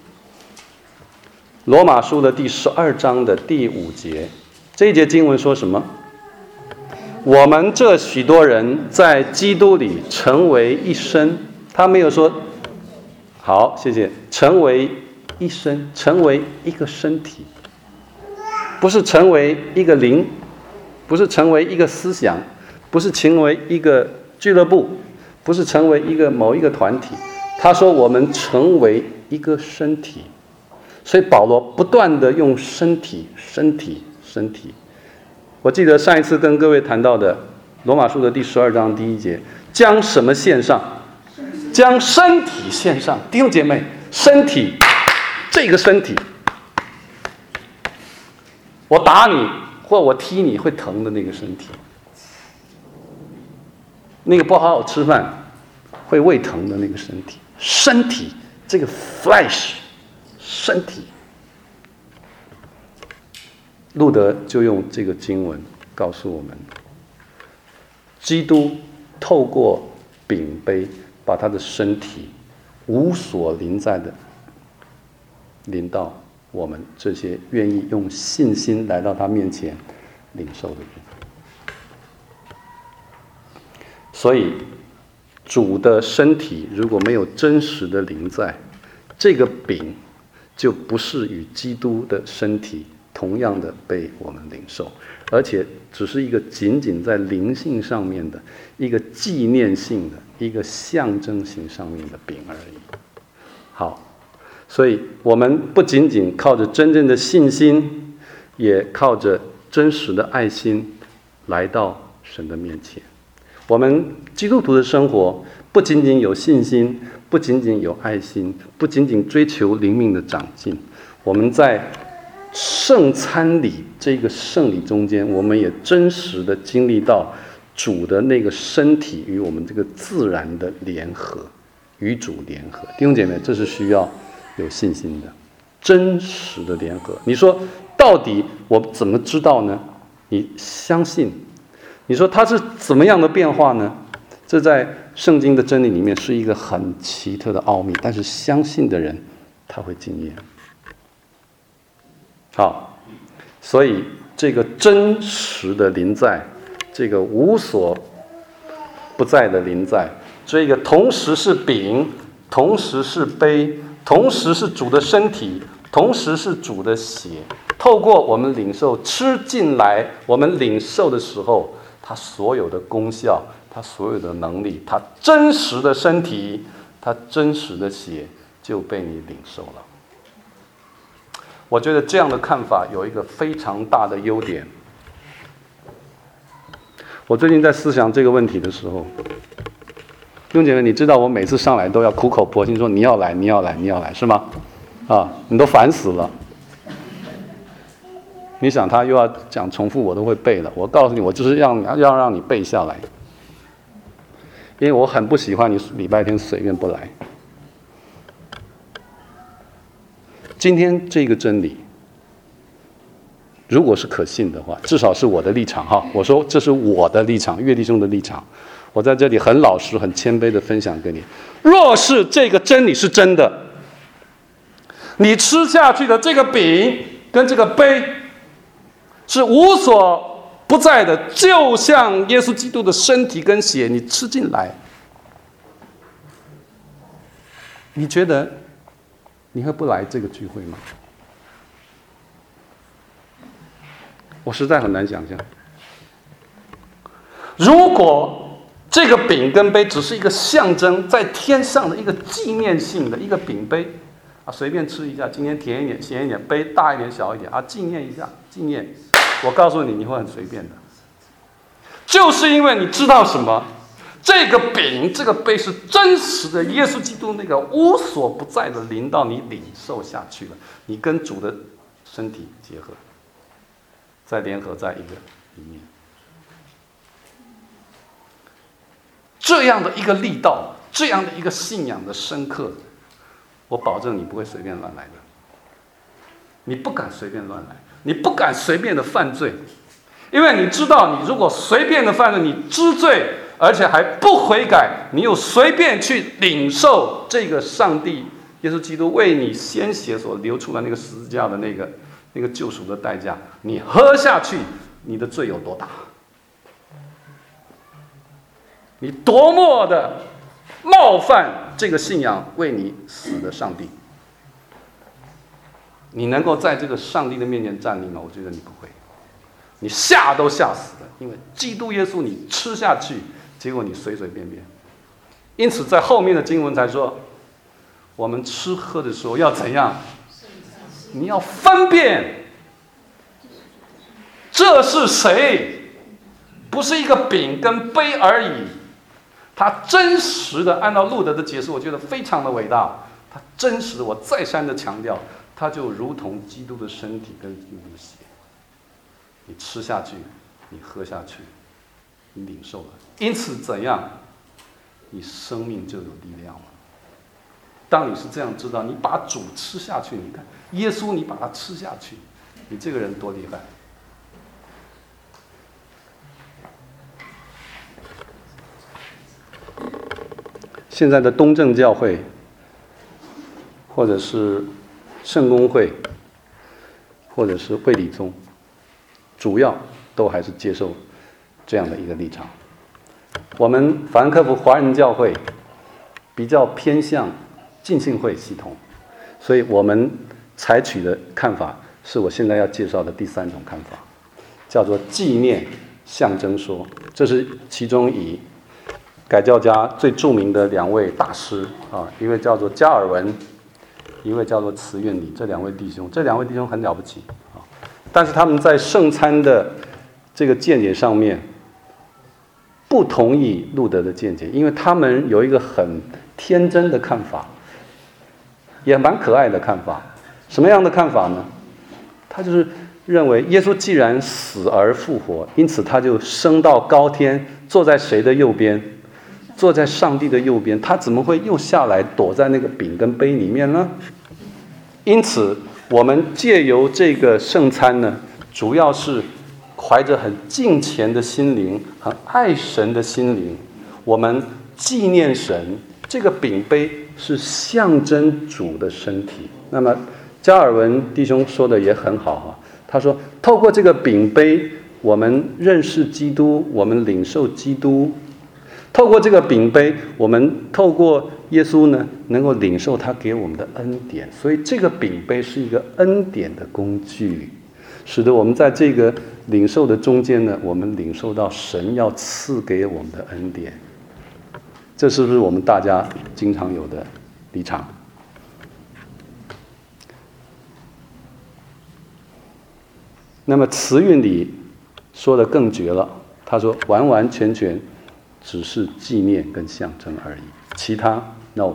罗马书的第12章的第5节，这一节经文说什么？我们这许多人在基督里成为一身，他没有说，好，谢谢，成为一身，成为一个身体，不是成为一个灵，不是成为一个思想，不是成为一个俱乐部，不是成为某一个团体。他说我们成为一个身体，所以保罗不断的用身体。我记得上一次跟各位谈到的罗马书的第12章第1节，将什么献上？将身体献上。弟兄姐妹，身体，这个身体，我打你或我踢你会疼的那个身体，那个不好好吃饭会胃疼的那个身体，身体，这个 flesh， 身体。路德就用这个经文告诉我们，基督透过饼杯把他的身体无所临在的临到我们这些愿意用信心来到他面前领受的人。所以主的身体如果没有真实的临在，这个饼就不是与基督的身体同样的被我们领受，而且只是一个仅仅在灵性上面的一个纪念性的一个象征性上面的饼而已。好，所以我们不仅仅靠着真正的信心，也靠着真实的爱心来到神的面前。我们基督徒的生活不仅仅有信心，不仅仅有爱心，不仅仅追求灵命的长进，我们在圣餐礼这个圣礼中间，我们也真实的经历到主的那个身体与我们这个自然的联合，与主联合。弟兄姐妹，这是需要有信心的，真实的联合。你说到底我怎么知道呢？你相信。你说它是怎么样的变化呢？这在圣经的真理里面是一个很奇特的奥秘，但是相信的人他会经验。好，所以这个真实的临在，这个无所不在的临在，这个同时是饼，同时是杯，同时是主的身体，同时是主的血，透过我们领受吃进来，我们领受的时候，它所有的功效，它所有的能力，它真实的身体，它真实的血就被你领受了。我觉得这样的看法有一个非常大的优点。我最近在思想这个问题的时候，弟兄姐妹，你知道我每次上来都要苦口婆心说你要来，你要来，你要来，是吗？啊，你都烦死了。你想他又要讲重复，我都会背了。我告诉你，我就是要让你背下来，因为我很不喜欢你礼拜天随便不来。今天这个真理，如果是可信的话，至少是我的立场哈。我说这是我的立场，岳弟兄的立场。我在这里很老实、很谦卑的分享给你。若是这个真理是真的，你吃下去的这个饼跟这个杯是无所不在的，就像耶稣基督的身体跟血，你吃进来，你觉得你会不来这个聚会吗？我实在很难想象。如果这个饼跟杯只是一个象征，在天上的一个纪念性的一个饼杯啊，随便吃一下，今天甜一点、咸一点，杯大一点、小一点啊，纪念一下，纪念。我告诉你，你会很随便的，就是因为你知道什么？ 这个饼、这个杯是真实的耶稣基督那个无所不在的临到你领受下去了，你跟主的身体结合，再联合在一个里面。这样的一个力道，这样的一个信仰的深刻，我保证你不会随便乱来的。你不敢随便乱来，你不敢随便的犯罪，因为你知道，你如果随便的犯罪，你知罪，而且还不悔改，你又随便去领受这个上帝耶稣基督为你鲜血所流出来那个十字架的那个救赎的代价，你喝下去，你的罪有多大？你多么的冒犯这个信仰为你死的上帝？你能够在这个上帝的面前站立吗？我觉得你不会，你吓都吓死了，因为基督耶稣你吃下去，结果你随随便便。因此在后面的经文才说，我们吃喝的时候要怎样？你要分辨这是谁，不是一个饼跟杯而已。他真实的按照路德的解释，我觉得非常的伟大。他真实的，我再三的强调，它就如同基督的身体跟基督的血，你吃下去，你喝下去，你领受了。因此怎样，你生命就有力量了。当你是这样知道，你把主吃下去，你看耶稣，你把它吃下去，你这个人多厉害！现在的东正教会，或者是圣公会，或者是卫理宗，主要都还是接受这样的一个立场。我们法兰克福华人教会比较偏向浸信会系统，所以我们采取的看法是我现在要介绍的第三种看法，叫做纪念象征说。这是其中以改教家最著名的两位大师啊，一位叫做加尔文，一位叫做慈运理，这两位弟兄很了不起啊，但是他们在圣餐的这个见解上面不同意路德的见解，因为他们有一个很天真的看法，也蛮可爱的看法。什么样的看法呢？他就是认为耶稣既然死而复活，因此他就升到高天，坐在谁的右边？坐在上帝的右边，他怎么会又下来躲在那个饼跟杯里面呢？因此我们借由这个圣餐呢，主要是怀着很敬虔的心灵，很爱神的心灵，我们纪念神。这个饼杯是象征主的身体。那么加尔文弟兄说的也很好哈，他说透过这个饼杯，我们认识基督，我们领受基督。透过这个饼杯，我们透过耶稣呢，能够领受他给我们的恩典。所以这个饼杯是一个恩典的工具，使得我们在这个领受的中间呢，我们领受到神要赐给我们的恩典。这是不是我们大家经常有的立场？那么慈运理说的更绝了，他说完完全全只是纪念跟象征而已，其他 no。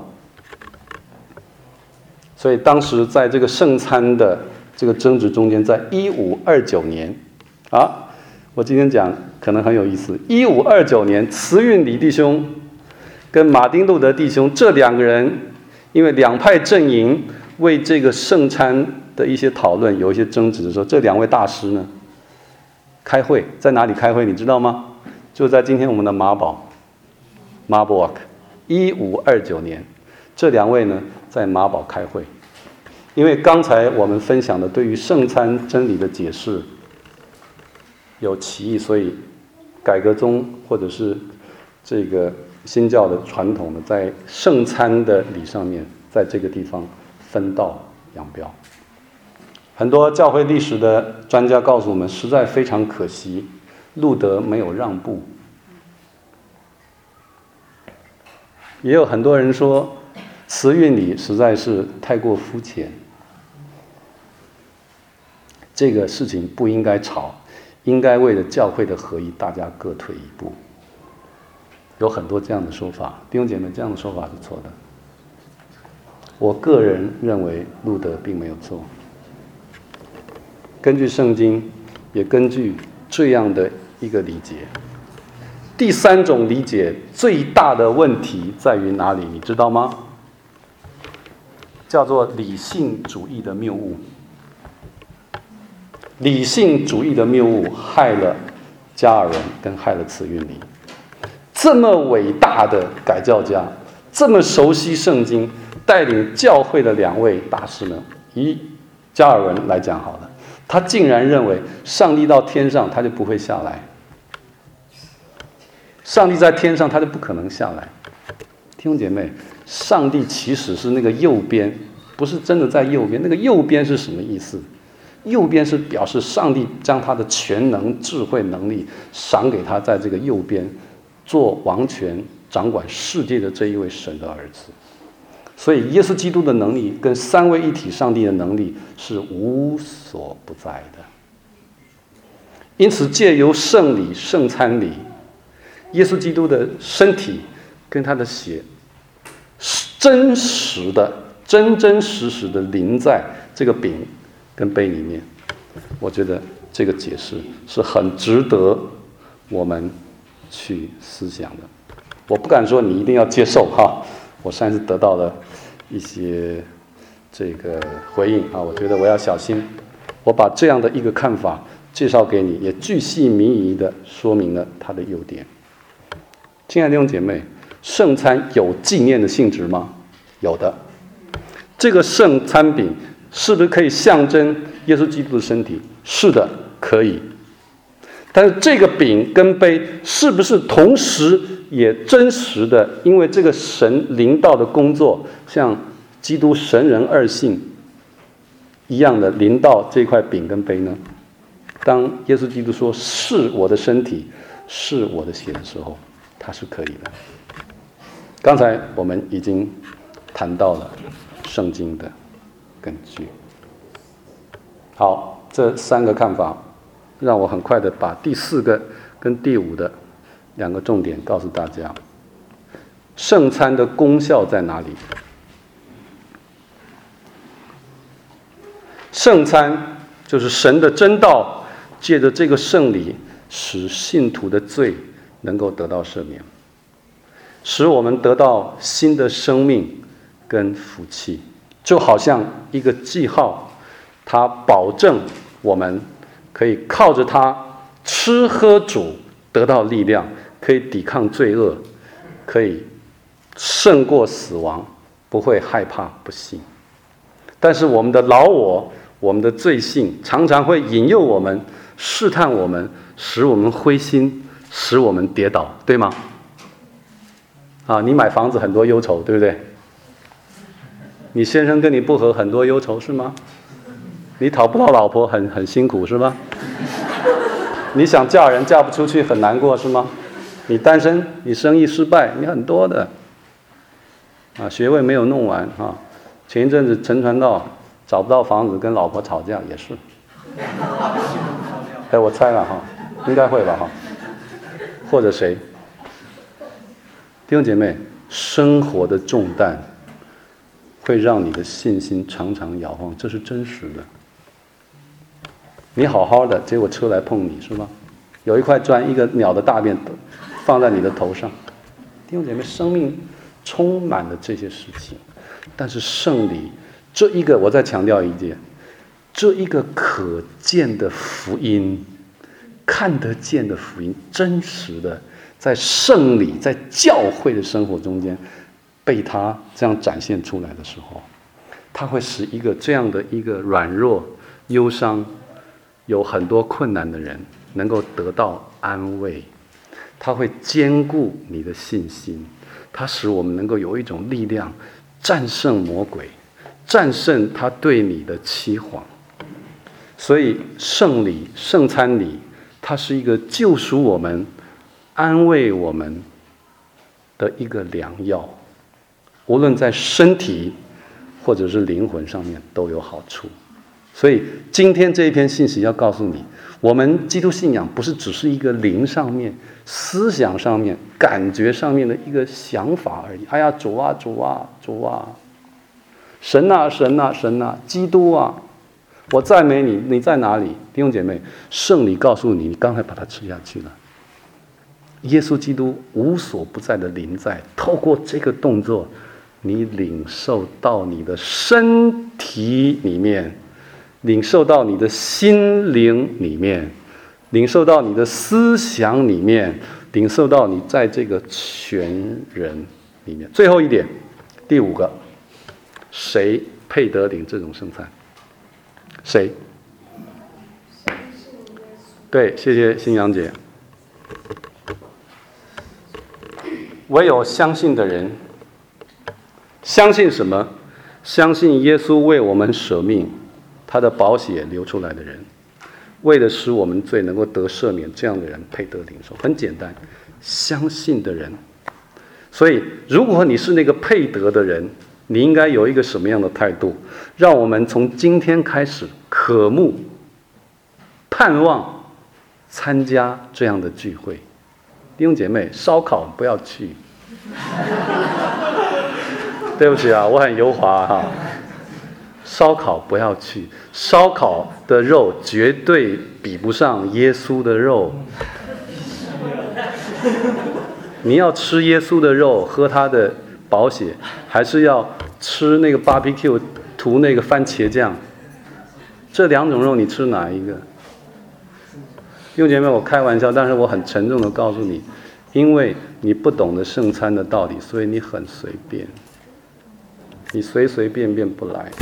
所以当时在这个圣餐的这个争执中间，在1529年啊，我今天讲可能很有意思。1529年，慈运理弟兄跟马丁路德弟兄这两个人，因为两派阵营为这个圣餐的一些讨论有一些争执的时候，这两位大师呢开会，在哪里开会你知道吗？就在今天我们的马堡 Marburg。 1529年，这两位呢在马堡开会。因为刚才我们分享的对于圣餐真理的解释有歧义，所以改革宗或者是这个新教的传统的在圣餐的理上面，在这个地方分道扬镳。很多教会历史的专家告诉我们，实在非常可惜，路德没有让步。也有很多人说慈运理实在是太过肤浅，这个事情不应该吵，应该为了教会的合一，大家各退一步。 有很多这样的说法，弟兄姐妹，这样的说法是错的。我个人认为路德并没有错。根据圣经，也根据这样的一个理解。第三种理解最大的问题在于哪里？你知道吗？叫做理性主义的谬误。理性主义的谬误害了加尔文，跟害了慈运理。这么伟大的改教家，这么熟悉圣经，带领教会的两位大师们，以加尔文来讲好了，他竟然认为上帝到天上他就不会下来，上帝在天上他就不可能下来。弟兄姐妹，上帝其实是那个右边，不是真的在右边。那个右边是什么意思？右边是表示上帝将他的全能、智慧、能力赏给他，在这个右边做王权、掌管世界的这一位神的儿子。所以耶稣基督的能力跟三位一体上帝的能力是无所不在的。因此借由圣礼、圣餐礼，耶稣基督的身体跟他的血真实的、真真实实的临在这个饼跟杯里面。我觉得这个解释是很值得我们去思想的。我不敢说你一定要接受哈，我上次得到了一些这个回应啊，我觉得我要小心。我把这样的一个看法介绍给你，也巨细靡遗的说明了它的优点。亲爱的弟兄姐妹，圣餐有纪念的性质吗？有的。这个圣餐饼是不是可以象征耶稣基督的身体？是的，可以。但是这个饼跟杯是不是同时也真实的因为这个神临到的工作，像基督神人二性一样的临到这块饼跟杯呢？当耶稣基督说是我的身体，是我的血的时候，它是可以的。刚才我们已经谈到了圣经的根据。好，这三个看法让我很快的把第四个跟第五的两个重点告诉大家。圣餐的功效在哪里？圣餐就是神的真道，借着这个圣礼，使信徒的罪能够得到赦免，使我们得到新的生命跟福气，就好像一个记号，它保证我们可以靠着它吃喝主，得到力量，可以抵抗罪恶，可以胜过死亡，不会害怕不幸。但是我们的老我，我们的罪性常常会引诱我们，试探我们，使我们灰心，使我们跌倒，对吗？你买房子很多忧愁，对不对？你先生跟你不和，很多忧愁是吗？你讨不到老婆，很辛苦是吗？你想嫁人嫁不出去，很难过是吗？你单身，你生意失败，你很多的学位没有弄完前一阵子陈传道找不到房子，跟老婆吵架也是。我猜了应该会吧或者谁？弟兄姐妹，生活的重担会让你的信心常常摇晃，这是真实的。你好好的，结果车来碰你是吗？有一块砖，一个鸟的大便放在你的头上。弟兄姐妹，生命充满了这些事情，但是圣礼这一个，我再强调一点，这一个可见的福音，看得见的福音，真实的在圣礼，在教会的生活中间被他这样展现出来的时候，他会使一个这样的一个软弱、忧伤、有很多困难的人能够得到安慰，他会坚固你的信心，他使我们能够有一种力量战胜魔鬼，战胜他对你的欺谎。所以圣礼、圣餐礼，它是一个救赎我们、安慰我们的一个良药，无论在身体或者是灵魂上面都有好处。所以今天这一篇信息要告诉你， 我们基督信仰不是只是一个灵上面、思想上面、感觉上面的一个想法而已。哎呀，主啊，主啊，主啊，神啊，神啊，神啊，基督啊，我赞美你，你在哪里？弟兄姐妹，圣灵告诉你，你刚才把它吃下去了。耶稣基督无所不在的临在，透过这个动作，你领受到你的身体里面，领受到你的心灵里面，领受到你的思想里面，领受到你在这个全人里面。最后一点，第5个，谁配得领这种圣餐？谁？对，谢谢新阳姐。唯有相信的人，相信什么？相信耶稣为我们舍命，他的宝血流出来的人，为了使我们罪能够得赦免，这样的人配得领受。很简单，相信的人。所以，如果你是那个配得的人，你应该有一个什么样的态度？让我们从今天开始渴慕、盼望参加这样的聚会。弟兄姐妹，烧烤不要去。对不起啊，我很油滑哈。烧烤不要去，烧烤的肉绝对比不上耶稣的肉。你要吃耶稣的肉，喝他的宝血，还是要吃那个 barbecue 涂那个番茄酱？这2种肉你吃哪一个？弟兄姐妹，我开玩笑，但是我很沉重的告诉你，因为你不懂得圣餐的道理，所以你很随便，你随随便便不来，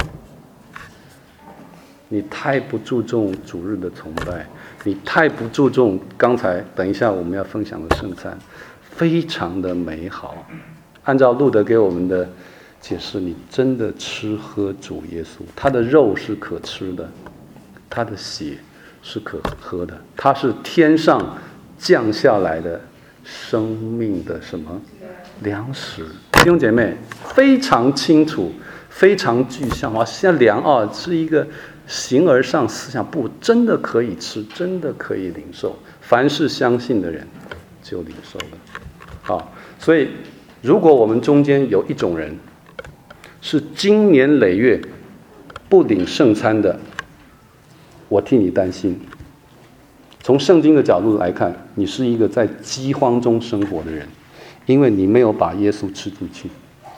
你太不注重主日的崇拜，你太不注重刚才等一下我们要分享的圣餐，非常的美好。按照路德给我们的解释，你真的吃喝主耶稣，他的肉是可吃的，他的血是可喝的，他是天上降下来的生命的什么粮食。弟兄姐妹，非常清楚，非常具象化。现在粮是一个形而上思想，不，真的可以吃，真的可以领受。凡是相信的人就领受了。好，所以如果我们中间有一种人是经年累月不领圣餐的，我替你担心。从圣经的角度来看，你是一个在饥荒中生活的人，因为你没有把耶稣吃进去，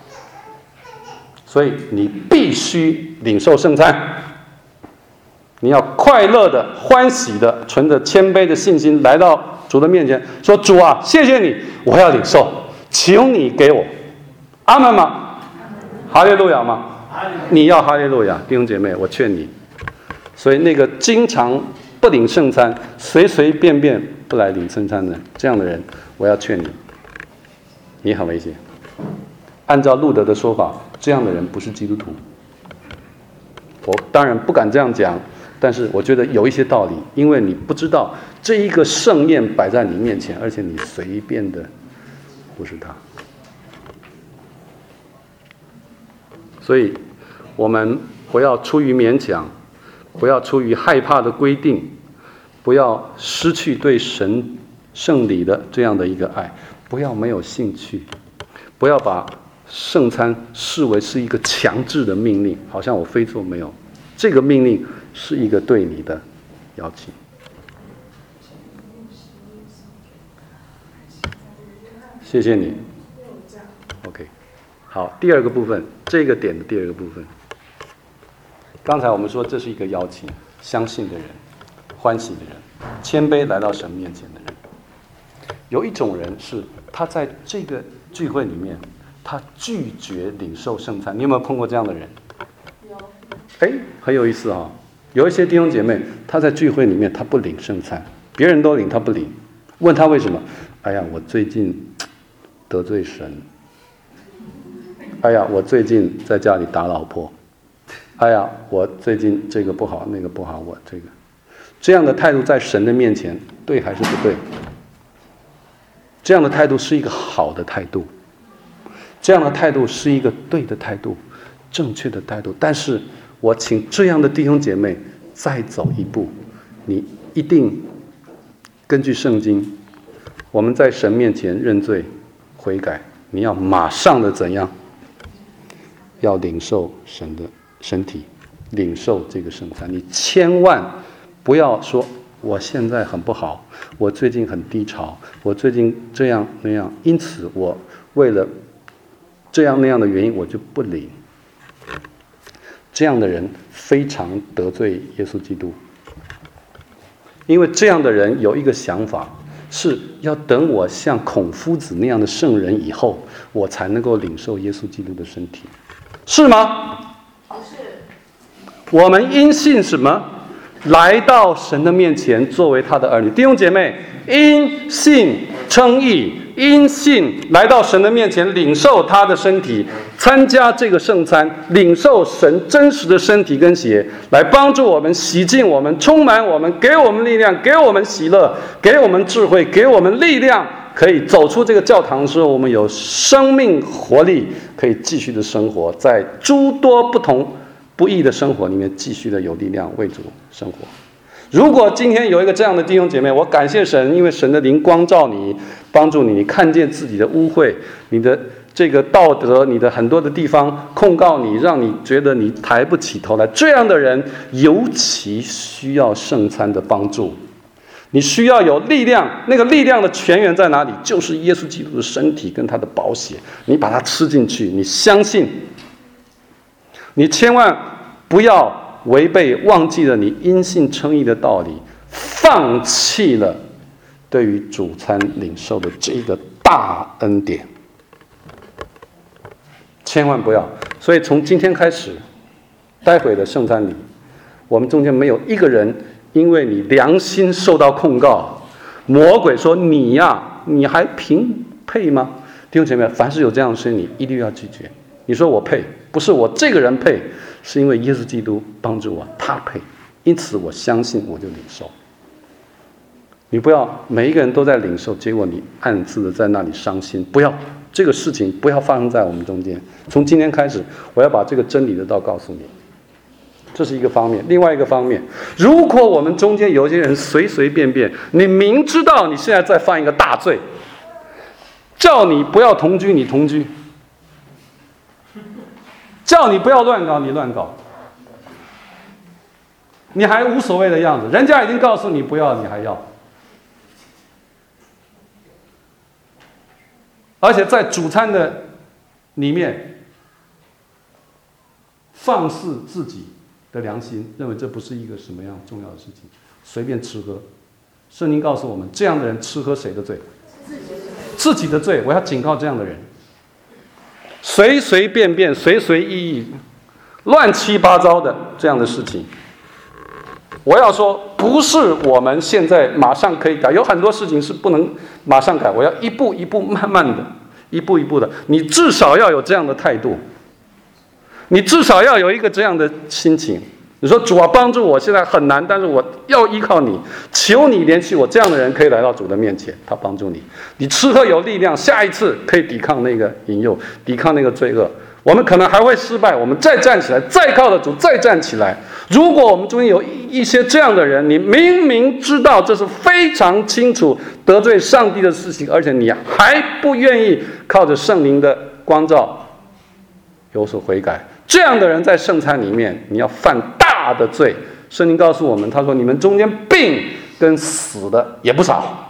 所以你必须领受圣餐。你要快乐的、欢喜的、存着谦卑的信心来到主的面前，说：“主啊，谢谢你，我要领受，求你给我。”阿们吗？哈利路亚吗？你要哈利路亚，弟兄姐妹，我劝你。所以那个经常不领圣餐、随随便便不来领圣餐的这样的人，我要劝你，你很危险。按照路德的说法，这样的人不是基督徒。我当然不敢这样讲，但是我觉得有一些道理，因为你不知道这一个盛宴摆在你面前，而且你随便的不是他。所以我们不要出于勉强，不要出于害怕的规定，不要失去对神圣礼的这样的一个爱，不要没有兴趣，不要把圣餐视为是一个强制的命令，好像我非做没有。这个命令是一个对你的邀请。谢谢你。OK， 好，第二个部分，这个点的第二个部分。刚才我们说这是一个邀请，相信的人、欢喜的人、谦卑来到神面前的人。有一种人是他在这个聚会里面，他拒绝领受圣餐。你有没有碰过这样的人？有。很有意思啊。有一些弟兄姐妹，他在聚会里面他不领圣餐，别人都领他不领。问他为什么？哎呀，我最近得罪神。哎呀，我最近在家里打老婆。哎呀，我最近这个不好那个不好，我这样的态度在神的面前对还是不对？这样的态度是一个好的态度，这样的态度是一个对的态度，正确的态度。但是我请这样的弟兄姐妹再走一步， 你一定根据圣经，我们在神面前认罪悔改，你要马上的怎样？要领受神的身体，领受这个圣餐。你千万不要说我现在很不好，我最近很低潮，我最近这样那样，因此我为了这样那样的原因我就不领。这样的人非常得罪耶稣基督，因为这样的人有一个想法，是要等我像孔夫子那样的圣人以后，我才能够领受耶稣基督的身体，是吗？ 不是。 我们因信什么？来到神的面前，作为他的儿女。弟兄姐妹，因信称义，因信来到神的面前，领受他的身体，参加这个圣餐，领受神真实的身体跟血，来帮助我们，洗净我们，充满我们，给我们力量，给我们喜乐，给我们智慧，给我们力量，可以走出这个教堂的时候，我们有生命活力，可以继续的生活在诸多不同不义的生活里面，继续的有力量为主生活。如果今天有一个这样的弟兄姐妹，我感谢神，因为神的灵光照你，帮助你，你看见自己的污秽，你的这个道德，你的很多的地方控告你，让你觉得你抬不起头来，这样的人尤其需要圣餐的帮助。你需要有力量，那个力量的泉源在哪里？就是耶稣基督的身体跟他的宝血，你把它吃进去，你相信，你千万不要违背，忘记了你因信称义的道理，放弃了对于主餐领受的这个大恩典，千万不要。所以从今天开始，待会的圣餐礼，我们中间没有一个人因为你良心受到控告，魔鬼说你呀，你还配吗？弟兄姐妹，凡是有这样的事，你一定要拒绝。你说我配，不是我这个人配，是因为耶稣基督帮助我，他配，因此我相信，我就领受。你不要每一个人都在领受，结果你暗自的在那里伤心，不要，这个事情不要发生在我们中间。从今天开始，我要把这个真理的道告诉你，这是一个方面。另外一个方面，如果我们中间有一些人随随便便，你明知道你现在在犯一个大罪，叫你不要同居，你同居；叫你不要乱搞，你乱搞，你还无所谓的样子，人家已经告诉你不要，你还要。而且在主餐的里面放肆自己的良心，认为这不是一个什么样重要的事情，随便吃喝。圣经告诉我们，这样的人吃喝谁的罪？自己的罪。我要警告这样的人，随随便便、随随意意、乱七八糟的这样的事情，我要说，不是我们现在马上可以改，有很多事情是不能马上改，我要一步一步、慢慢的、一步一步的。你至少要有这样的态度，你至少要有一个这样的心情。你说主啊，帮助我，现在很难，但是我要依靠你，求你联系我。这样的人可以来到主的面前，他帮助你，你吃喝有力量，下一次可以抵抗那个引诱，抵抗那个罪恶。我们可能还会失败，我们再站起来，再靠着主，再站起来。如果我们中间有一些这样的人，你明明知道这是非常清楚得罪上帝的事情，而且你还不愿意靠着圣灵的光照有所悔改，这样的人在圣餐里面，你要犯大的罪。圣经告诉我们，他说你们中间病跟死的也不少。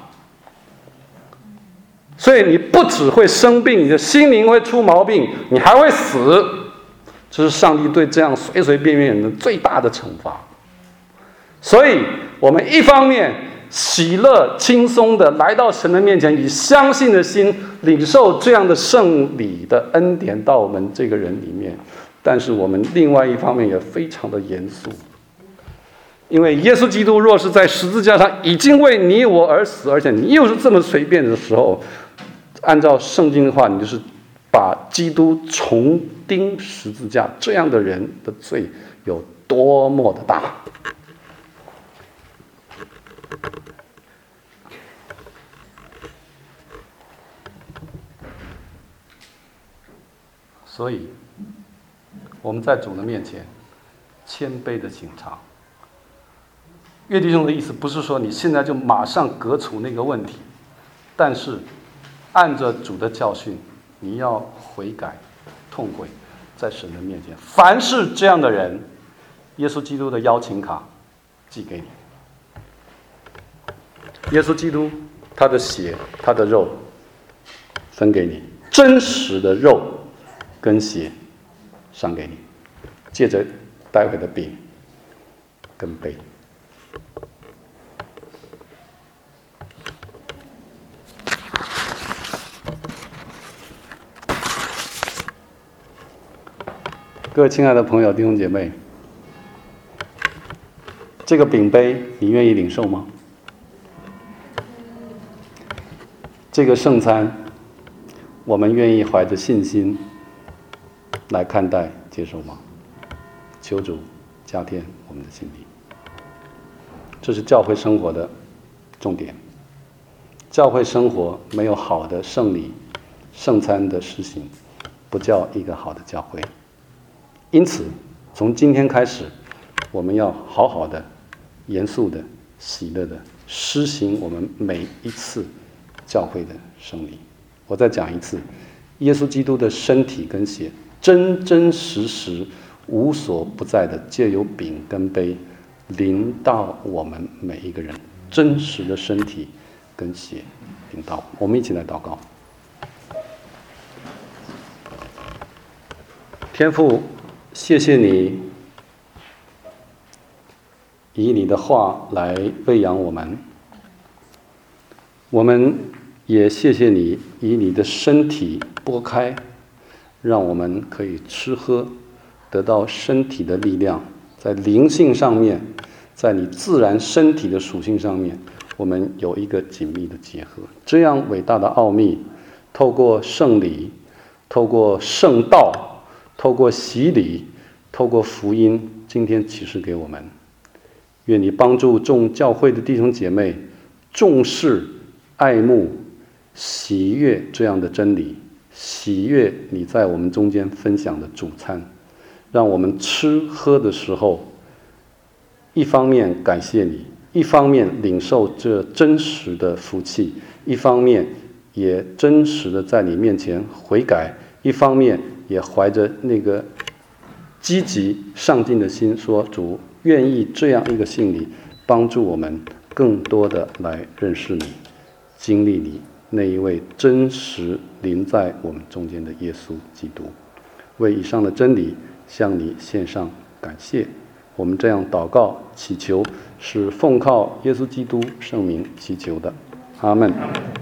所以你不只会生病，你的心灵会出毛病，你还会死。这是上帝对这样随随便便人的最大的惩罚。所以我们一方面喜乐轻松的来到神的面前，以相信的心领受这样的圣礼的恩典到我们这个人里面，但是我们另外一方面也非常的严肃，因为耶稣基督若是在十字架上已经为你我而死，而且你又是这么随便的时候，按照圣经的话，你就是把基督重钉十字架，这样的人的罪有多么的大。所以我们在主的面前谦卑的请尝， 约弟兄的意思不是说你现在就马上革除那个问题，但是按着主的教训，你要悔改、痛悔，在神的面前。凡是这样的人，耶稣基督的邀请卡寄给你。耶稣基督他的血、他的肉分给你，真实的肉跟血赏给你，借着待会的饼跟杯。各位亲爱的朋友、弟兄姐妹，这个饼杯你愿意领受吗？这个圣餐，我们愿意怀着信心来看待、接受吗？求主加添我们的心力。这是教会生活的重点。教会生活没有好的圣礼、圣餐的实行，不叫一个好的教会。因此，从今天开始，我们要好好的、严肃的、喜乐的施行我们每一次教会的圣礼。我再讲一次，耶稣基督的身体跟血，真真实实、无所不在的借由饼跟杯临到我们每一个人，真实的身体跟血临到我们一起来祷告。天父，谢谢你以你的话来喂养我们，我们也谢谢你以你的身体拨开，让我们可以吃喝，得到身体的力量，在灵性上面，在你自然身体的属性上面，我们有一个紧密的结合。这样伟大的奥秘，透过圣礼，透过圣道，透过洗礼，透过福音，今天启示给我们。愿你帮助众教会的弟兄姐妹重视、爱慕、喜悦这样的真理，喜悦你在我们中间分享的主餐，让我们吃喝的时候，一方面感谢你，一方面领受这真实的福气，一方面也真实的在你面前悔改，一方面也怀着那个积极上进的心，说主愿意这样一个信礼，帮助我们更多的来认识你，经历你那一位真实临在我们中间的耶稣基督。为以上的真理向你献上感谢。我们这样祷告祈求，是奉靠耶稣基督圣名祈求的，阿们。